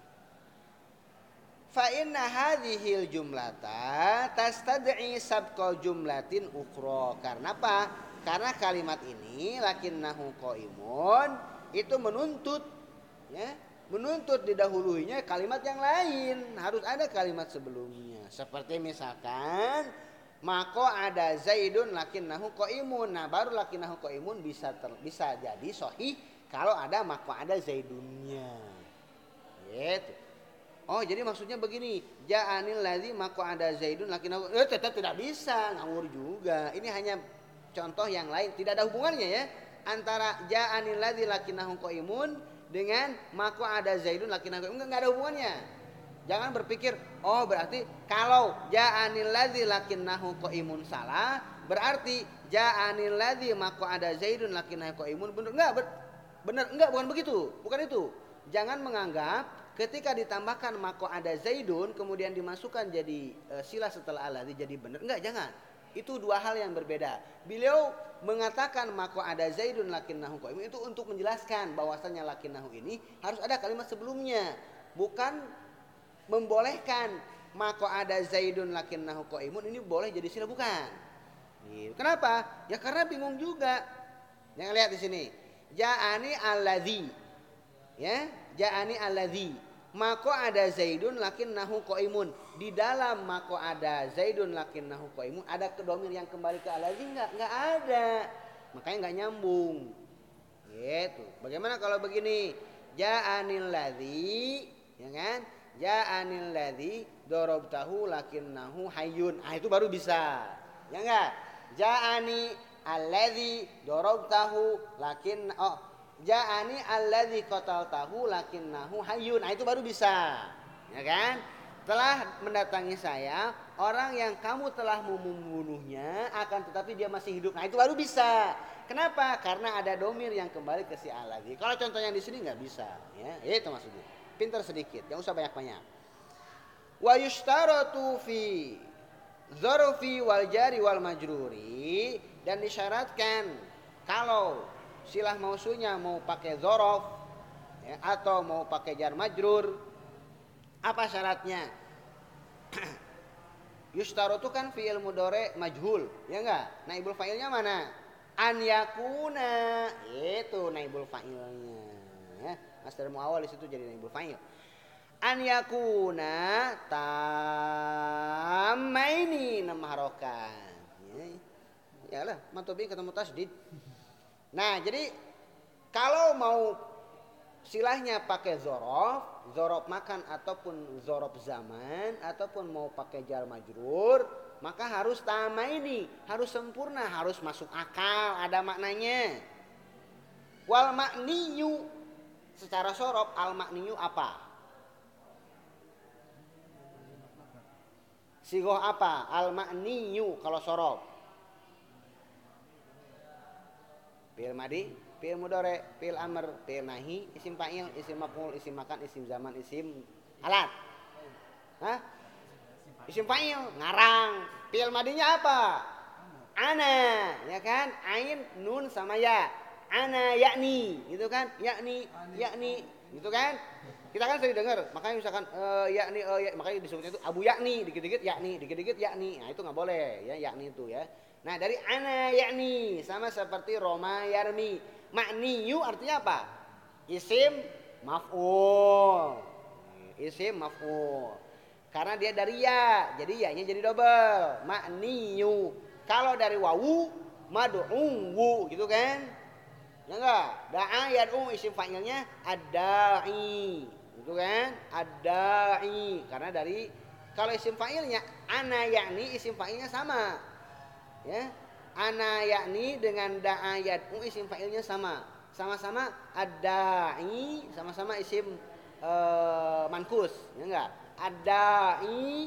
Speaker 1: Fa inna hadhil jumlata tastad'i sabqa jumlatin ukhra. Karena apa? Karena kalimat ini lakinnahu qaimun itu menuntut ya, menuntut didahuluinya kalimat yang lain, harus ada kalimat sebelumnya. Seperti misalkan mako ada Zaidun lakinnahu qaimun. Nah, baru lakinnahu qaimun bisa jadi sahih kalau ada mako ada Zaidunnya. Gitu. Oh, jadi maksudnya begini, ja'anil ladzi mako ada Zaidun lakinnahu tetap tidak bisa, ngawur juga. Ini hanya contoh yang lain, tidak ada hubungannya ya antara ja'anil ladzi lakinnahu qaimun dengan mako ada Zaidun lakinnahu qaimun, enggak ada hubungannya. Jangan berpikir, oh berarti kalau ja'anil ladzi lakinnahu qaimun salah, berarti ja'anil ladzi mako ada Zaidun lakinnahu qaimun benar. Enggak, bukan begitu. Bukan itu. Jangan menganggap ketika ditambahkan mako ada Zaidun kemudian dimasukkan jadi sila setelah alladzi jadi benar. Enggak, jangan. Itu dua hal yang berbeda. Beliau mengatakan mako ada Zaidun lakinnahu qaimun itu untuk menjelaskan bahwasanya lakinnahu ini harus ada kalimat sebelumnya, bukan membolehkan mako ada Zaidun lakinnahu qaimun ini boleh jadi sila, bukan. Kenapa? Ya karena bingung juga. Yang lihat di sini. Ja'ani alladzi. Ya, ja'ani alladzi. Mako ada Zaidun lakinnahu qaimun. Di dalam mako ada Zaidun lakinnahu qaimun ada domir yang kembali ke alladzi? Enggak ada. Makanya enggak nyambung. Gitu. Bagaimana kalau begini? Ja'anil ladzi, ya kan? Ja'anil ladzi darabtahu lakinnahu hayyun. Ah, itu baru bisa. Ya enggak? Ja'ani alladzi darabtahu ja'ani alladzi qataltahu lakinnahu hayyun. Nah, itu baru bisa. Ya kan? Telah mendatangi saya orang yang kamu telah membunuhnya akan tetapi dia masih hidup. Nah, itu baru bisa. Kenapa? Karena ada domir yang kembali ke si alladzi. Kalau contohnya di sini nggak bisa, ya. Itu maksudnya. Pintar sedikit, jangan usah banyak-banyak. Wa yushtaratu fi dzarfi wal jari wal majruri, dan disyaratkan kalau silah mausulnya mau pakai dzaraf ya, atau mau pakai jar majrur, apa syaratnya? Yushtaratu kan fi'il mudhari majhul, ya enggak? Naibul fa'ilnya mana? An yakuna, itu naibul fa'ilnya ya. Masdar muawwal di situ jadi naibul fa'il. An yakuna tammaini 6 harokat. Ya lah, mantubi ketemu tasdid. Nah, jadi kalau mau silahnya pakai dzaraf makan ataupun dzaraf zaman ataupun mau pakai jar majrur, maka harus tamaini, harus sempurna, harus masuk akal, ada maknanya. Wal makniyu secara sorof, al makniyu apa? Sigoh apa? Al makniyu kalau sorof. Fi'il madi, fi'il mudhari, fi'il amr, fi'il nahi, isim fa'il, isim maf'ul, isim makan, isim zaman, isim alat. Hah? Isim fa'il, ngarang. Fi'il madinya apa? Ana, ya kan? Ain, nun sama ya. Ana yakni, gitu kan? Yakni, gitu kan? Kita kan sering dengar, makanya misalkan yakni, makanya disebutnya itu Abu Yakni, dikit-dikit yakni. Nah, itu nggak boleh, ya yakni itu ya. Nah, dari ana yakni sama seperti Roma yarmi. Makniyu artinya apa? Isim maf'ul. Karena dia dari ya, jadi ya-nya jadi double. Makniyu. Kalau dari wawu mad'u gitu kan? Ya enggak? Da'a yad'u isim fa'ilnya ad-da'i. Gitu kan? Ad-da'i. Karena dari kalau isim fa'ilnya ana yakni isim fa'ilnya sama. Ya, ana yakni dengan da'a yad'u isim fa'ilnya sama-sama ad-da'i, sama-sama isim mankus, ya enggak? Ad-da'i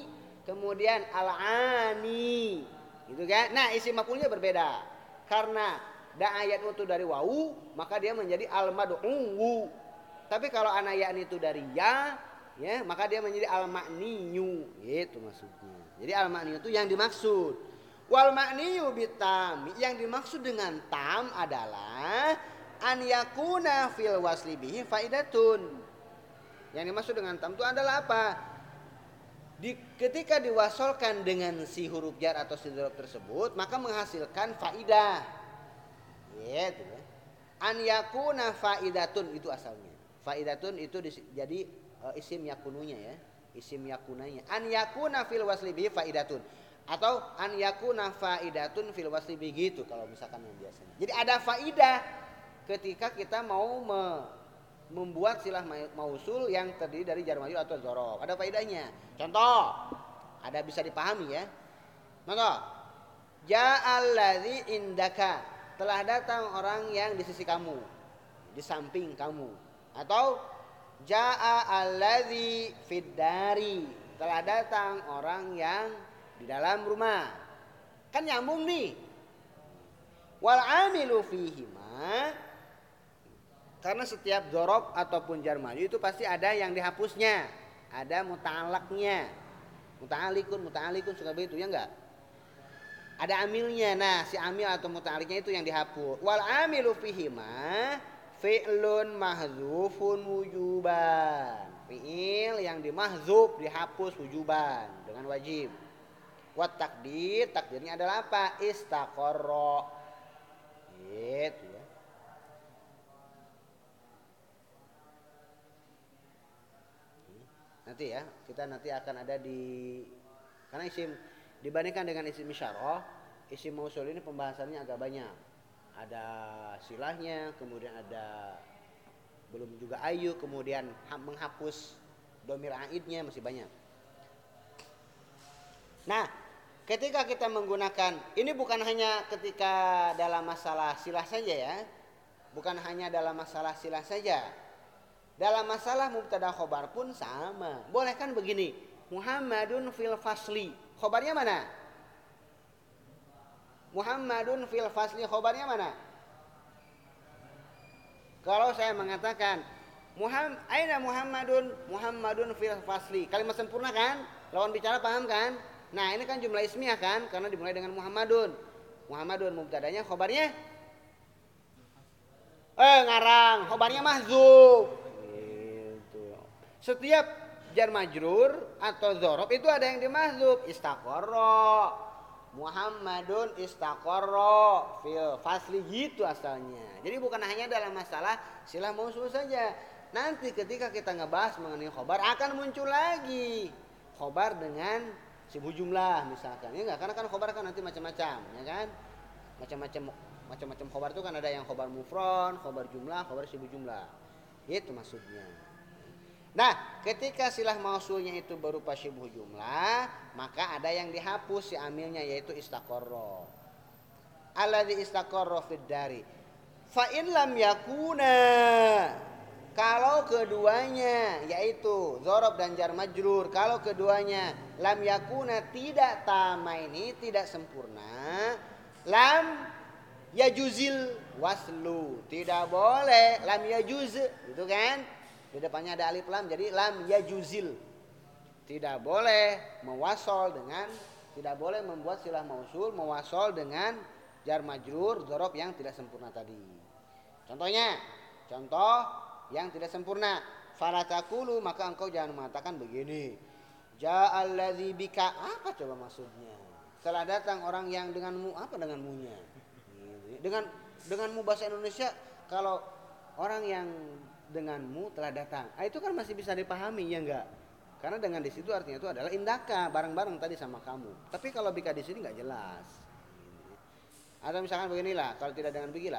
Speaker 1: kemudian al-ani, gitu kan? Nah, isim maf'ulnya berbeda. Karena da'ayat itu dari wawu, maka dia menjadi al-mad'u. Tapi kalau anayan itu dari ya, maka dia menjadi al-ma'niyu, gitu maksudnya. Jadi al-ma'niyu itu yang dimaksud. Wal ma'niyu bitam, yang dimaksud dengan tam adalah an yakuna fil wasli bihi faidatun. Yang dimaksud dengan tam itu adalah apa? Ketika diwasolkan dengan si huruf jar atau si dzaraf tersebut, maka menghasilkan faidah. Gitu. An yakuna faidatun itu asalnya. Faidatun itu jadi isim yakununya ya. Isim yakunanya. An yakuna fil wasli bihi faidatun. Atau an yakuna faidatun fil wasli bihi gitu kalau misalkan yang biasanya. Jadi ada faidah ketika kita mau membuat silah mausul yang terdiri dari jar majrur atau dzaraf. Ada faedahnya. Contoh, ada bisa dipahami ya. Contoh, ja'al ladzi indaka, telah datang orang yang di sisi kamu, di samping kamu. Atau ja'a alladzi fid dari, telah datang orang yang di dalam rumah. Kan nyambung nih. Wal amilu fihima, karena setiap dzaraf ataupun jar majrur itu pasti ada yang dihapusnya, ada muta'alaqnya. Muta'alikun suka begitu ya enggak? Ada amilnya. Nah, si amil atau muta'aliknya itu yang dihapus. Wal amilu fihima fi'lun mahdzufun wujuban. Fi'il yang dimahdzuf dihapus wujuban dengan wajib. Wat takdirnya adalah apa? Istaqarra. Gitu ya. Nanti ya, kita nanti akan ada karena isim dibandingkan dengan isim isyarah, isim mausul ini pembahasannya agak banyak. Ada silahnya, kemudian ada belum juga ayu, kemudian menghapus domir aidnya, masih banyak. Nah, ketika kita menggunakan, ini bukan hanya ketika dalam masalah silah saja ya. Bukan hanya dalam masalah silah saja. Dalam masalah mubtada khobar pun sama. Boleh kan begini, Muhammadun fil fasli, khobarnya mana? Muhammadun fil fasli, khobarnya mana? Kalau saya mengatakan aina Muhammadun fil fasli, kalimat sempurna kan? Lawan bicara paham kan? Nah, ini kan jumlah ismiyah kan? Karena dimulai dengan Muhammadun. Muhammadun mubtadanya, khobarnya ngarang, khobarnya mahdzuf. Gitu. Setiap jar majrur atau dzaraf itu ada yang dimahdzuf. Istaqarra, Muhammadun istaqarra fil fasli, gitu asalnya. Jadi bukan hanya dalam masalah silah mausul saja. Nanti ketika kita ngebahas mengenai khobar akan muncul lagi khobar dengan sibuk jumlah misalkan. Ya enggak? Karena kan khobar kan nanti macam-macam, ya kan? Macam-macam khobar itu kan ada yang khobar mufrad, khobar jumlah, khobar sibuk jumlah. Itu maksudnya. Nah, ketika silah mausulnya itu berupa syibhu jumlah, maka ada yang dihapus si amilnya, yaitu istaqarra. Alladzi istaqarra fid dari. Fa in lam yakuna, kalau keduanya yaitu dzaraf dan jar majrur, kalau keduanya lam yakuna tidak tamaini, tidak sempurna, lam yajuzil waslu, tidak boleh lam yajuz, gitu kan? Di depannya ada alif lam, jadi lam yajuzil. Tidak boleh tidak boleh membuat silah mausul mewasol dengan jar majrur dzaraf yang tidak sempurna tadi. Contoh yang tidak sempurna. Fala taqulu, maka engkau jangan mengatakan begini. Ja'al ladzi bika, apa coba maksudnya? Telah datang orang yang denganmu, apa denganmunya? Denganmu bahasa Indonesia, kalau orang yang denganmu telah datang, itu kan masih bisa dipahami, ya enggak? Karena dengan di situ artinya itu adalah indaka, bareng-bareng tadi sama kamu. Tapi kalau bika di sini enggak jelas. Atau misalkan beginilah, kalau tidak dengan beginilah,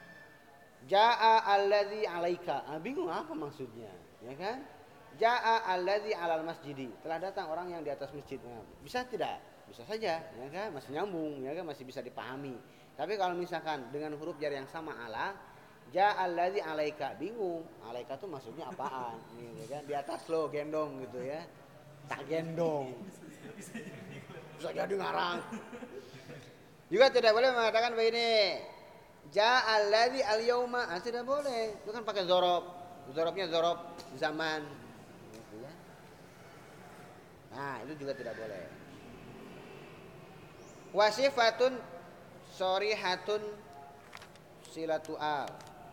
Speaker 1: Ja'a alladzi 'alaika. Bingung apa maksudnya, ya kan? Ja'a alladzi 'alal masjidi. Telah datang orang yang di atas masjid. Bisa tidak? Bisa saja, ya kan? Masih nyambung, ya kan? Masih bisa dipahami. Tapi kalau misalkan dengan huruf jar yang sama ala, Ja'a alladzi 'alaika, bingung. 'Alaika tuh maksudnya apaan? Ya kan? Di atas lo gendong gitu ya. Tak gendong. Bisa jadi ngarang. Juga tidak boleh mengatakan begini. Ja'alladzi al-yauma, tidak boleh. Itu kan pakai zorob. Zorobnya zorob zaman. Gitu ya. Nah, itu juga tidak boleh. Wasifatun shorihatun silatu al.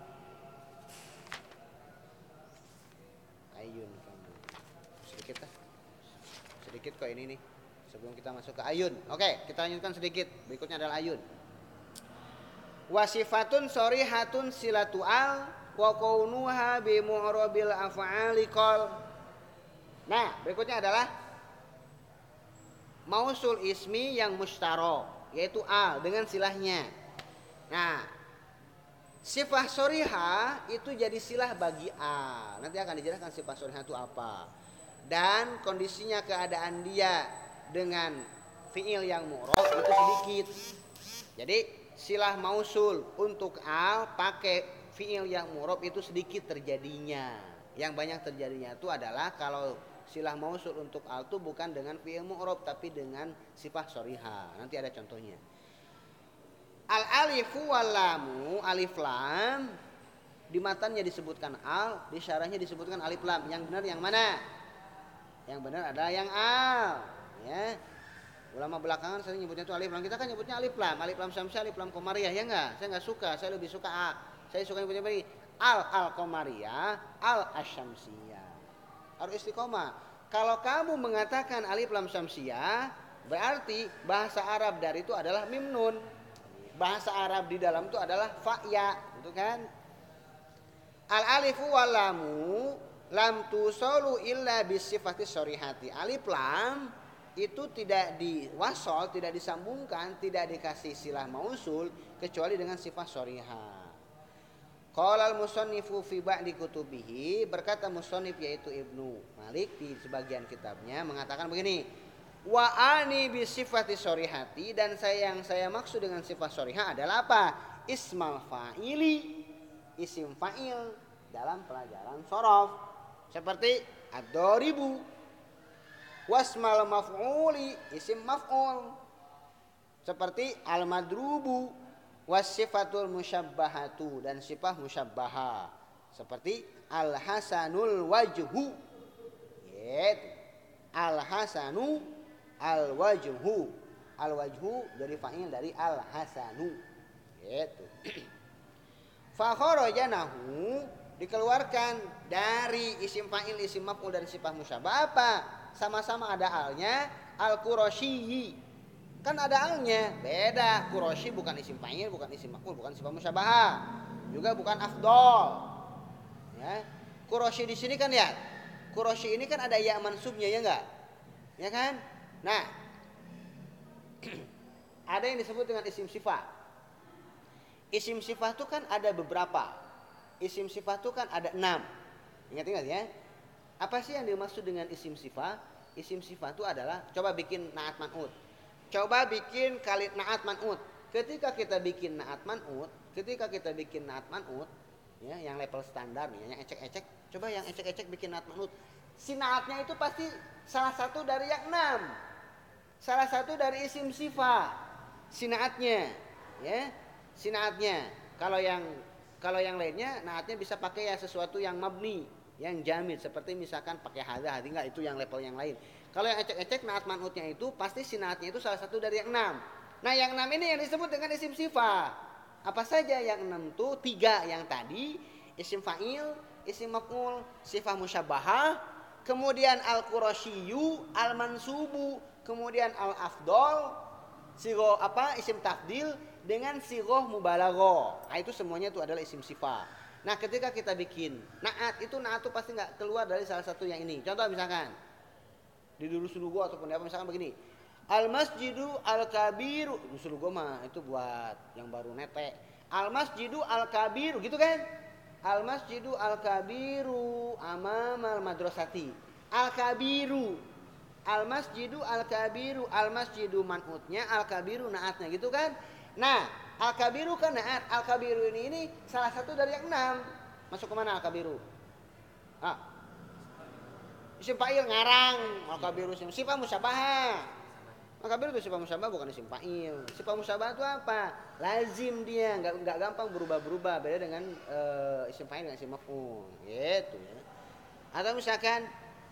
Speaker 1: Ayun kamu. Sedikit lah. Sedikit kok ini nih. Sebelum kita masuk ke ayun. Oke, kita lanjutkan sedikit. Berikutnya adalah ayun. Wasifatun shorihatun silatu al wa kaunuha bi mu'rabil af'ali qol. Nah, berikutnya adalah mausul ismi yang mustarok, yaitu al dengan silahnya. Nah, sifah shorihah itu jadi silah bagi al. Nanti akan dijelaskan sifah shorihah itu apa. Dan kondisinya keadaan dia dengan fiil yang mu'rab itu sedikit. Jadi silah mausul untuk al pakai fiil yang mu'rab itu sedikit terjadinya. Yang banyak terjadinya itu adalah kalau silah mausul untuk al itu bukan dengan fiil mu'rab tapi dengan sifah shorihah. Nanti ada contohnya. Al alifu wal lamu, alif lam di matanya disebutkan al, di syarahnya disebutkan alif lam. Yang benar yang mana? Yang benar adalah yang al, ya. Ulama belakangan sering nyebutnya itu alif lam. Kita kan nyebutnya alif lam syamsiah, alif lam qamariyah, ya enggak? Saya enggak suka, saya lebih suka a. Saya suka nyebutnya begini, al qamariyah, al asyamsiyah. Harus istiqomah. Kalau kamu mengatakan alif lam syamsiah, berarti bahasa Arab dari itu adalah mim nun. Bahasa Arab di dalam itu adalah fa-ya, gitu kan? Al alifu wal lamu lam tusalu illa bisifati shorihati. Alif lam itu tidak diwasol, tidak disambungkan, tidak dikasih silah mausul kecuali dengan sifat shorihah. Qala al-musannifu fi ba'di kutubihi, berkata musannif yaitu Ibnu Malik di sebagian kitabnya mengatakan begini, wa ani bi sifati shorihati, dan yang saya maksud dengan sifat shorihah adalah apa? Ismal fa'ili, isim fa'il dalam pelajaran shorof seperti ad-doribu, wasmal maf'uli, isim maf'ul seperti al-madrubu, wasifatul musyabbahatu, dan sifat musyabbaha seperti al-hasanul wajhu, yaitu al-hasanu al-wajhu. Al-wajhu dari fa'il dari al-hasanu, yaitu fa kharajanahu, dikeluarkan dari isim fa'il, isim maf'ul dan sifat musyabbah apa? Sama-sama ada alnya, al-qurasyi. Kan ada alnya, beda. Qurasyi bukan isim fa'il, bukan isim maf'ul, bukan sifat musyabbah. Juga bukan afdol. Ya. Qurasyi di sini kan lihat. Qurasyi ini kan ada ya mansubnya, ya enggak? Ya kan? Nah, ada yang disebut dengan isim sifat. Isim sifat itu kan ada beberapa. Isim sifat itu kan ada 6. Ingat-ingat ya. Apa sih yang dimaksud dengan isim sifat? Isim sifat itu adalah, coba bikin naat man'ut. Coba bikin kali naat man'ut. Ketika kita bikin naat man'ut, ya, yang level standar nih, yang ecek-ecek, coba yang ecek-ecek bikin naat man'ut. Si naatnya itu pasti salah satu dari yang 6. Salah satu dari isim sifat. Si naatnya, ya. Si naatnya. Kalau yang lainnya naatnya bisa pakai ya sesuatu yang mabni, yang jamid, seperti misalkan pakai hadza, enggak, itu yang level yang lain. Kalau yang ecek-ecek naat man'utnya itu pasti si naatnya itu salah satu dari yang 6. Nah, yang 6 ini yang disebut dengan isim sifat. Apa saja yang 6 itu? 3 yang tadi, isim fa'il, isim maf'ul, sifat musyabbahah, kemudian al-qurasyiyu, al-mansubu, kemudian al-afdol, sigoh apa? Isim tafdil dengan sigoh mubalaghah. Nah, itu semuanya itu adalah isim sifat. Nah, ketika kita bikin naat itu pasti nggak keluar dari salah satu yang ini. Contoh misalkan di Durusulugo ataupun apa, misalkan begini, al masjidu al kabiru. Durusulugo mah itu buat yang baru nete. Al masjidu al kabiru, gitu kan? Al masjidu al kabiru amamal madrasati. Al kabiru, al masjidu al kabiru, al masjidu man'utnya, al kabiru naatnya, gitu kan? Nah, al kabiru kan naat. Al kabiru ini salah satu dari yang 6. Masuk ke mana al kabiru? Ah, Isim fa'il ngarang, al-kabiru sifat musyabahah. Al-kabir itu sifat musyabahah bukan isim fa'il. Sifat musyabahah itu apa? Lazim dia, enggak gampang berubah-berubah. Beda dengan isim fa'il dengan isim maf'ul, gitu ya. Atau misalkan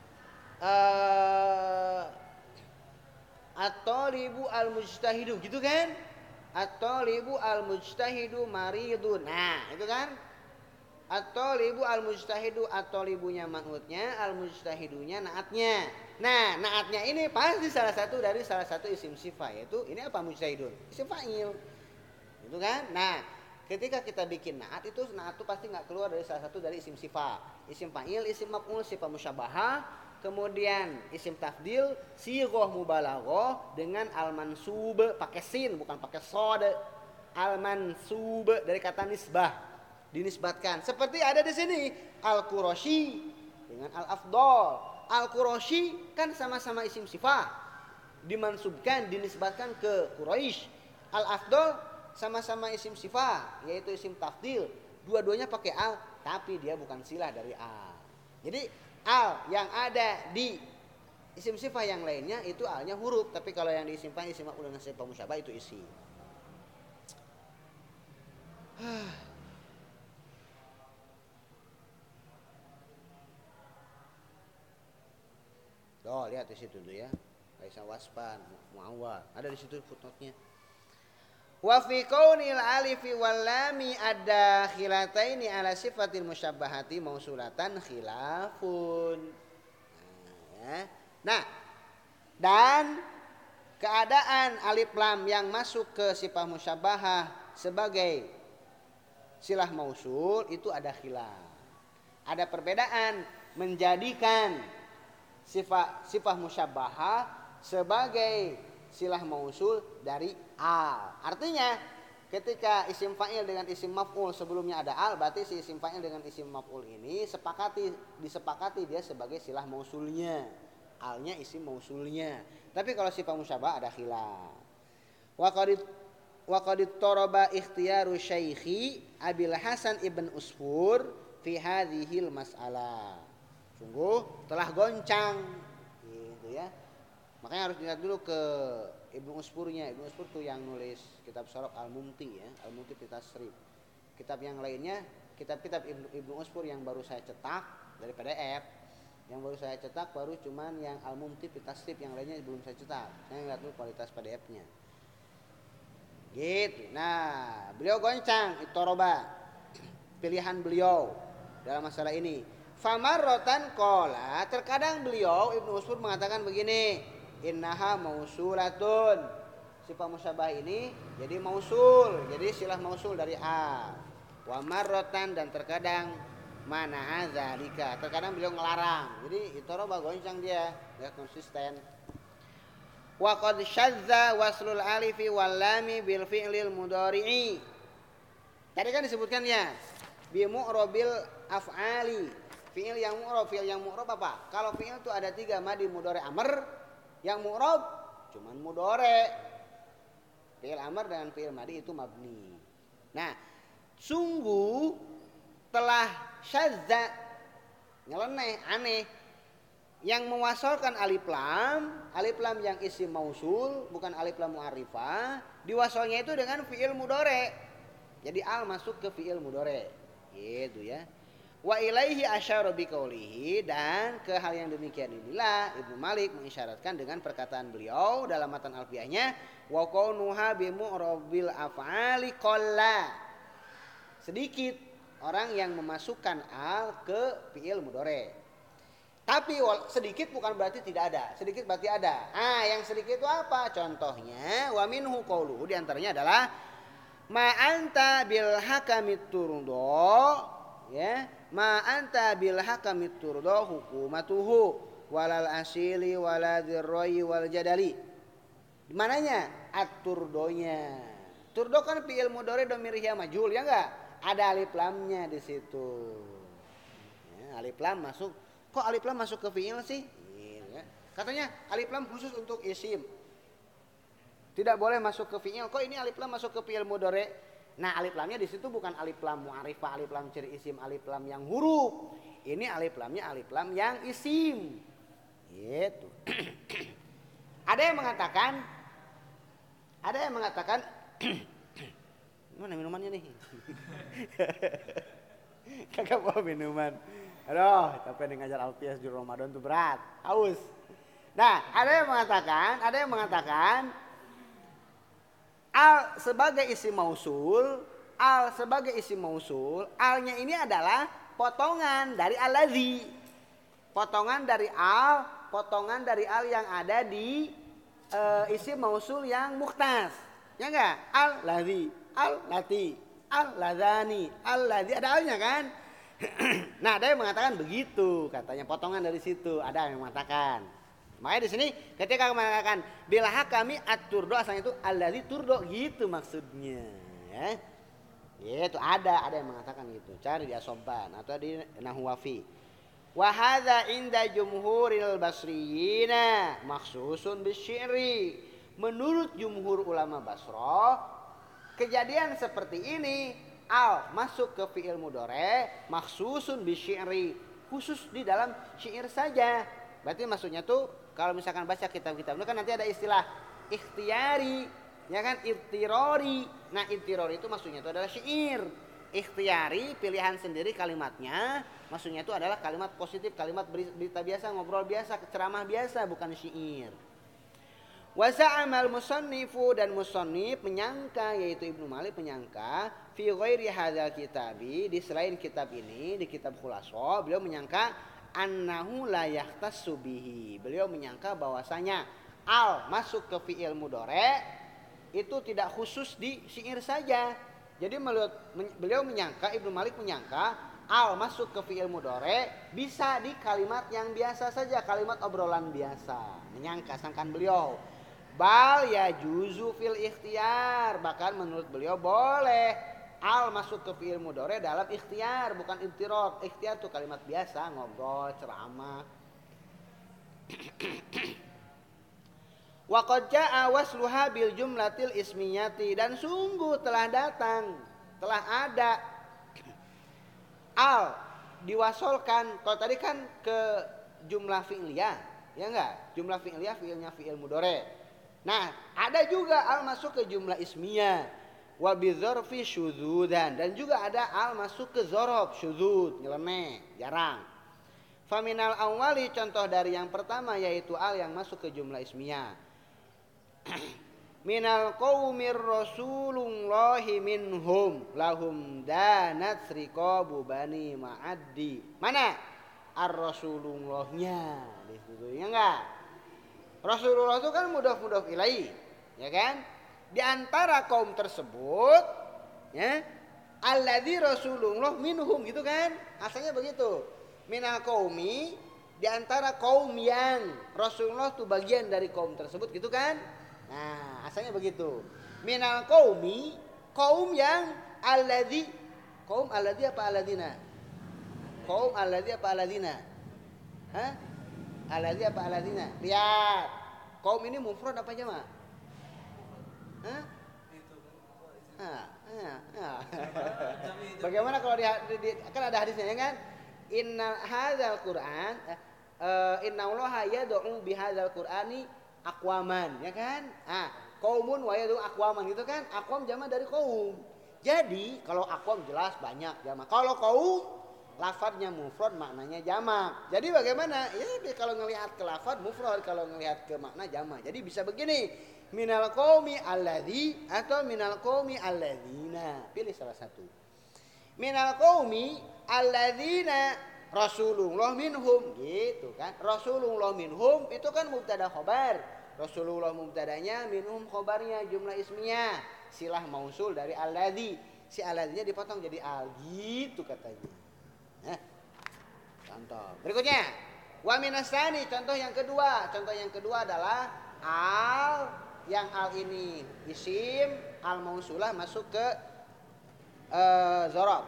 Speaker 1: at-thalibu al-mujtahidu gitu kan? At-thalibu al-mujtahidu maridun. Nah, itu kan? At-thalibu al-mujtahidu, at-thalibunya man'utnya, al-mujtahidunya naatnya. Nah, naatnya ini pasti salah satu isim sifat, yaitu ini apa mujtahidun? Isim fa'il. Gitu kan? Nah, ketika kita bikin naat itu pasti nggak keluar dari salah satu dari isim sifat. Isim fa'il, isim maf'ul, sifat musyabahah, kemudian isim tafdil, sighah mubalaghah dengan al-mansub pakai sin bukan pakai shad. Al-mansub dari kata nisbah, dinisbatkan. Seperti ada di sini al-Qurasyi dengan al-Afdal. Al-Qurasyi kan sama-sama isim sifat, dimansubkan, dinisbatkan ke Quraisy. Al-Afdal sama-sama isim sifat, yaitu isim tafdil. Dua-duanya pakai al, tapi dia bukan silah dari al. Jadi al yang ada di isim sifat yang lainnya itu alnya huruf, tapi kalau yang disimpan isim maf'ul dengan sifat musyabah itu isim. Oh, lihat di situ tuh ya. Laisa waspan, muawwal. Ada di situ footnote-nya. Wa fi kaunil alifi wal lami ada khilataini ala sifatil musyabbahati mausulatan khilafun. Nah, dan keadaan alif lam yang masuk ke sifat musyabbahah sebagai silah mausul itu ada khilaf. Ada perbedaan menjadikan sifat musyabbahah sebagai silah mausul dari al. Artinya ketika isim fa'il dengan isim maf'ul sebelumnya ada al, berarti si isim fa'il dengan isim maf'ul ini disepakati dia sebagai silah mausulnya. Alnya isim mausulnya. Tapi kalau sifat musyabah ada khilaf. Wa qad taraba ikhtiyaru syaikhi Abil Hasan ibn Usfur fi hadhil mas'alah. Sungguh telah goncang gitu ya. Makanya harus dilihat dulu ke Ibnu Usfurnya. Ibnu Usfur tuh yang nulis kitab Sorok Al-Mumti ya, Al-Mumti Tasrif. Kitab yang lainnya, kitab-kitab Ibnu Usfur yang baru saya cetak dari PDF. Yang baru saya cetak baru cuman yang Al-Mumti Tasrif, yang lainnya belum saya cetak. Saya lihat dulu kualitas PDF-nya. Gitu. Nah, beliau goncang itoroba pilihan beliau dalam masalah ini. Famarrotan kola, terkadang beliau Ibnu Usfur mengatakan begini, innaha mausulatun, sifat musyabah ini jadi mausul, jadi silah mausul dari a. Wa marrotan, dan terkadang mana azalika, terkadang beliau ngelarang. Jadi itu roba goncang dia, nggak konsisten. Wa qad syazza waslul alifi wal lami bil fi'lil mudhari'i. Tadi kan disebutkan ya, bi mu'rabil af'ali. Fi'il yang mu'rab apa? Kalau fi'il itu ada 3, madi, mudhari, amr. Yang mu'rab cuman mudhari. Fi'il amr dan fi'il madi itu mabni. Nah, sungguh telah syazza, nyeleneh, aneh, yang mewasalkan alif lam yang isim mausul, bukan alif lam mu'arifah, diwasalnya itu dengan fi'il mudhari. Jadi al masuk ke fi'il mudhari. Gitu ya. Wa ilaihi asyara biqaulihi, dan ke hal yang demikian inilah Ibnu Malik mengisyaratkan dengan perkataan beliau dalam matan alfiyahnya, wa qaunuha bi mu'rabil af'ali qalla. Sedikit orang yang memasukkan al ke fi'il mudhari. Tapi sedikit bukan berarti tidak ada, sedikit berarti ada. Yang sedikit itu apa? Contohnya wa minhu qauluhu, di antaranya adalah ma anta bil hakamit turdo, ya, ma anta bil hakamit turdo hukumatuhu walal asili waladirroi wal jadali. Di mananya? At-turdonya. Turdo kan fi'il mudhari dhamirnya majhul, ya enggak? Ada alif lamnya di situ. Ya, alif lam masuk. Kok alif lam masuk ke fi'il sih? Ya. Katanya alif lam khusus untuk isim. Tidak boleh masuk ke fi'il. Kok ini alif lam masuk ke fi'il mudhari? Nah, alif lamnya di situ bukan alif lam mu'arifah, alif lam ciri isim, alif lam yang huruf. Ini alif lamnya alif lam yang isim. Gitu. Ada yang mengatakan mana minumannya nih? Kagak bawa minuman. Aduh, tapi ngajar Alpias di Ramadan tuh berat, haus. Nah, ada yang mengatakan al sebagai isim mausul, alnya ini adalah potongan dari alladzi. Potongan dari al yang ada di isim mausul yang mukhtas. Ya enggak? Al-ladzi, al-lati, al-ladzani, al-ladzi ada alnya kan? Nah, ada yang mengatakan begitu, katanya potongan dari situ. Ada yang mengatakan. Makanya di sini ketika mengatakan bilaha kami at-turdo, asalnya itu alladzi turdo gitu maksudnya, ya. Itu ada yang mengatakan gitu. Cari di Asoban atau di Nahwafi. Wa hadza inda jumhuril basriyina makhsusun bisyiri. Menurut jumhur ulama Basra, kejadian seperti ini al masuk ke fi'il mudhari makhsusun bisyiri, khusus di dalam syair saja. Berarti maksudnya tuh kalau misalkan baca kitab-kitab itu kan nanti ada istilah ikhtiyari, ya kan, irtirori. Nah, irtirori itu maksudnya itu adalah syair. Ikhtiyari pilihan sendiri kalimatnya, maksudnya itu adalah kalimat positif, kalimat berita biasa, ngobrol biasa, ceramah biasa, bukan syair. Wa za'amal musannifu, dan musannif menyangka, yaitu Ibnu Malik menyangka fi ghairi hadzal kitabi, di selain kitab ini, di kitab Khulaso, beliau menyangka annahu la yahtassu bihi. Beliau menyangka bahwasanya al masuk ke fi'il mudhari itu tidak khusus di syair saja. Jadi beliau menyangka, Ibnu Malik menyangka al masuk ke fi'il mudhari bisa di kalimat yang biasa saja, kalimat obrolan biasa. Menyangka, sangkaan beliau. Bal ya juzu fil ikhtiyar, bahkan menurut beliau boleh al masuk ke fi'il mudhari dalam ikhtiyar, bukan intiror. Ikhtiyar itu kalimat biasa, ngobrol, ceramah. Wa qad jaa wasluha bil jumlatil ismiyati, dan sungguh telah ada al diwasolkan. Kalau tadi kan ke jumlah fi'liyah, ya enggak? Jumlah fi'liyah fi'ilnya fi'il mudhari. Nah, ada juga al masuk ke jumlah ismiyah. Wa bidzarfi syudzudan, dan juga ada al masuk ke dzaraf syudzud, nyeleneh, jarang. Faminal awwali, contoh dari yang pertama yaitu al yang masuk ke jumlah ismiyah. Minal qaumir rasulullahi minhum lahum danat riqabu bani ma'addi. Mana ar-rasulullahnya? Disebutnya enggak? Rasulullah itu kan mudhaf ilaih, ya kan? Di antara kaum tersebut, ya, alladzi rasulullah minhum, gitu kan? Asalnya begitu. Minal qaumi, di antara kaum yang Rasulullah itu bagian dari kaum tersebut, gitu kan? Nah, asalnya begitu. Minal qaumi, kaum yang alladzi, kaum alladzi apa alladzina? Kaum alladzi apa alladzina? Hah? Alladzi apa alladzina? Lihat. Kaum ini mufrad apa jamak? Hah? Bagaimana kalau kan ada hadisnya, ya kan? Inna hadzal Qur'an innallaha yad'u bihadzal Qur'ani aqwaman, ya kan? Qaumun wa yad'u aqwaman, gitu kan? Aqwam jamak dari qaum. Jadi kalau aqwam jelas banyak jamak. Kalau qaum lafadznya mufrad, maknanya jamak. Jadi bagaimana? Ya kalau ngelihat ke lafadz mufrad, kalau ngelihat ke makna jamak. Jadi bisa begini, minal qaumi alladzi atau minal qaumi alladzina. Pilih salah satu. Minal qaumi alladzina rasulullah minhum, gitu kan? Rasulullah minhum itu kan mubtada khobar. Rasulullah mubtadanya, minhum khobarnya, jumlah ismiyah, silah mausul dari alladzi. Si alladzinya dipotong jadi al, gitu katanya. Contoh berikutnya, wa minasani, contoh yang kedua adalah al, yang al ini isim al mausulah masuk ke dzaraf.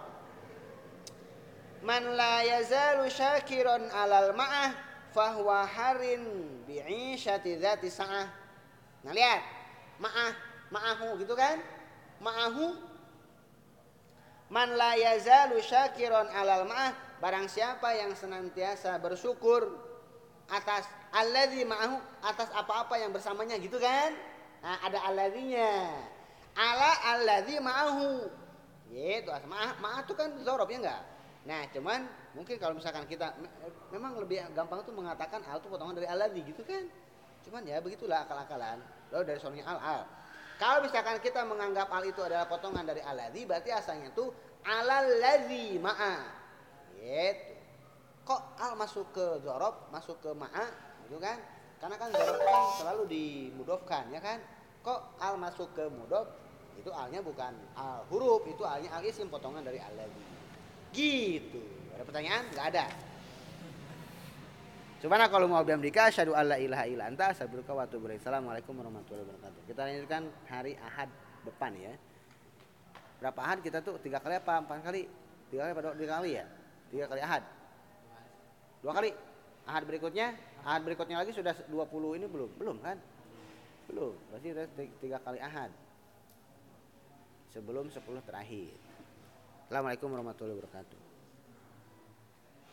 Speaker 1: Man la yazalu syakiran alal ma'ah fahuwa harin bi'ishati dzati sa'ah. Nah, lihat, ma'ahu, gitu kan? Ma'ahu. Man la yazalu syakiran alal ma'ah, barang siapa yang senantiasa bersyukur atas alladzi ma'ahu, atas apa-apa yang bersamanya gitu kan. Nah, ada alladzinya. Ala alladzi ma'ahu. Gitu. Ma'a itu kan dzarab ya enggak? Nah, cuman mungkin kalau misalkan kita memang lebih gampang tuh mengatakan al itu potongan dari alladzi gitu kan. Cuman ya begitulah akal-akalan. Lalu dari soalnya al. Kalau misalkan kita menganggap al itu adalah potongan dari alladzi, berarti asalnya tuh alalladzi ma'a. Gitu. Kok al masuk ke dzarab, masuk ke ma'a gitu kan? Karena kan dzarab kan selalu dimudofkan ya kan? Kok al masuk ke mudof? Itu alnya bukan al huruf, itu alnya al isim potongan dari alladzi. Gitu. Ada pertanyaan? Enggak ada. Subhanakallahumma wa bihamdika asyhadu an la ilaha illa anta astaghfiruka wa atubu ilaik. Assalamualaikum warahmatullahi wabarakatuh. Kita lanjutkan hari Ahad depan ya. Berapa Ahad kita tuh? 3 kali apa? 4 kali? 3 kali apa 2 kali ya? 3 kali Ahad. 2 kali. Ahad berikutnya lagi sudah 20 ini belum? Belum kan? Belum. Berarti sudah 3 kali Ahad. Sebelum 10 terakhir. Assalamualaikum warahmatullahi wabarakatuh.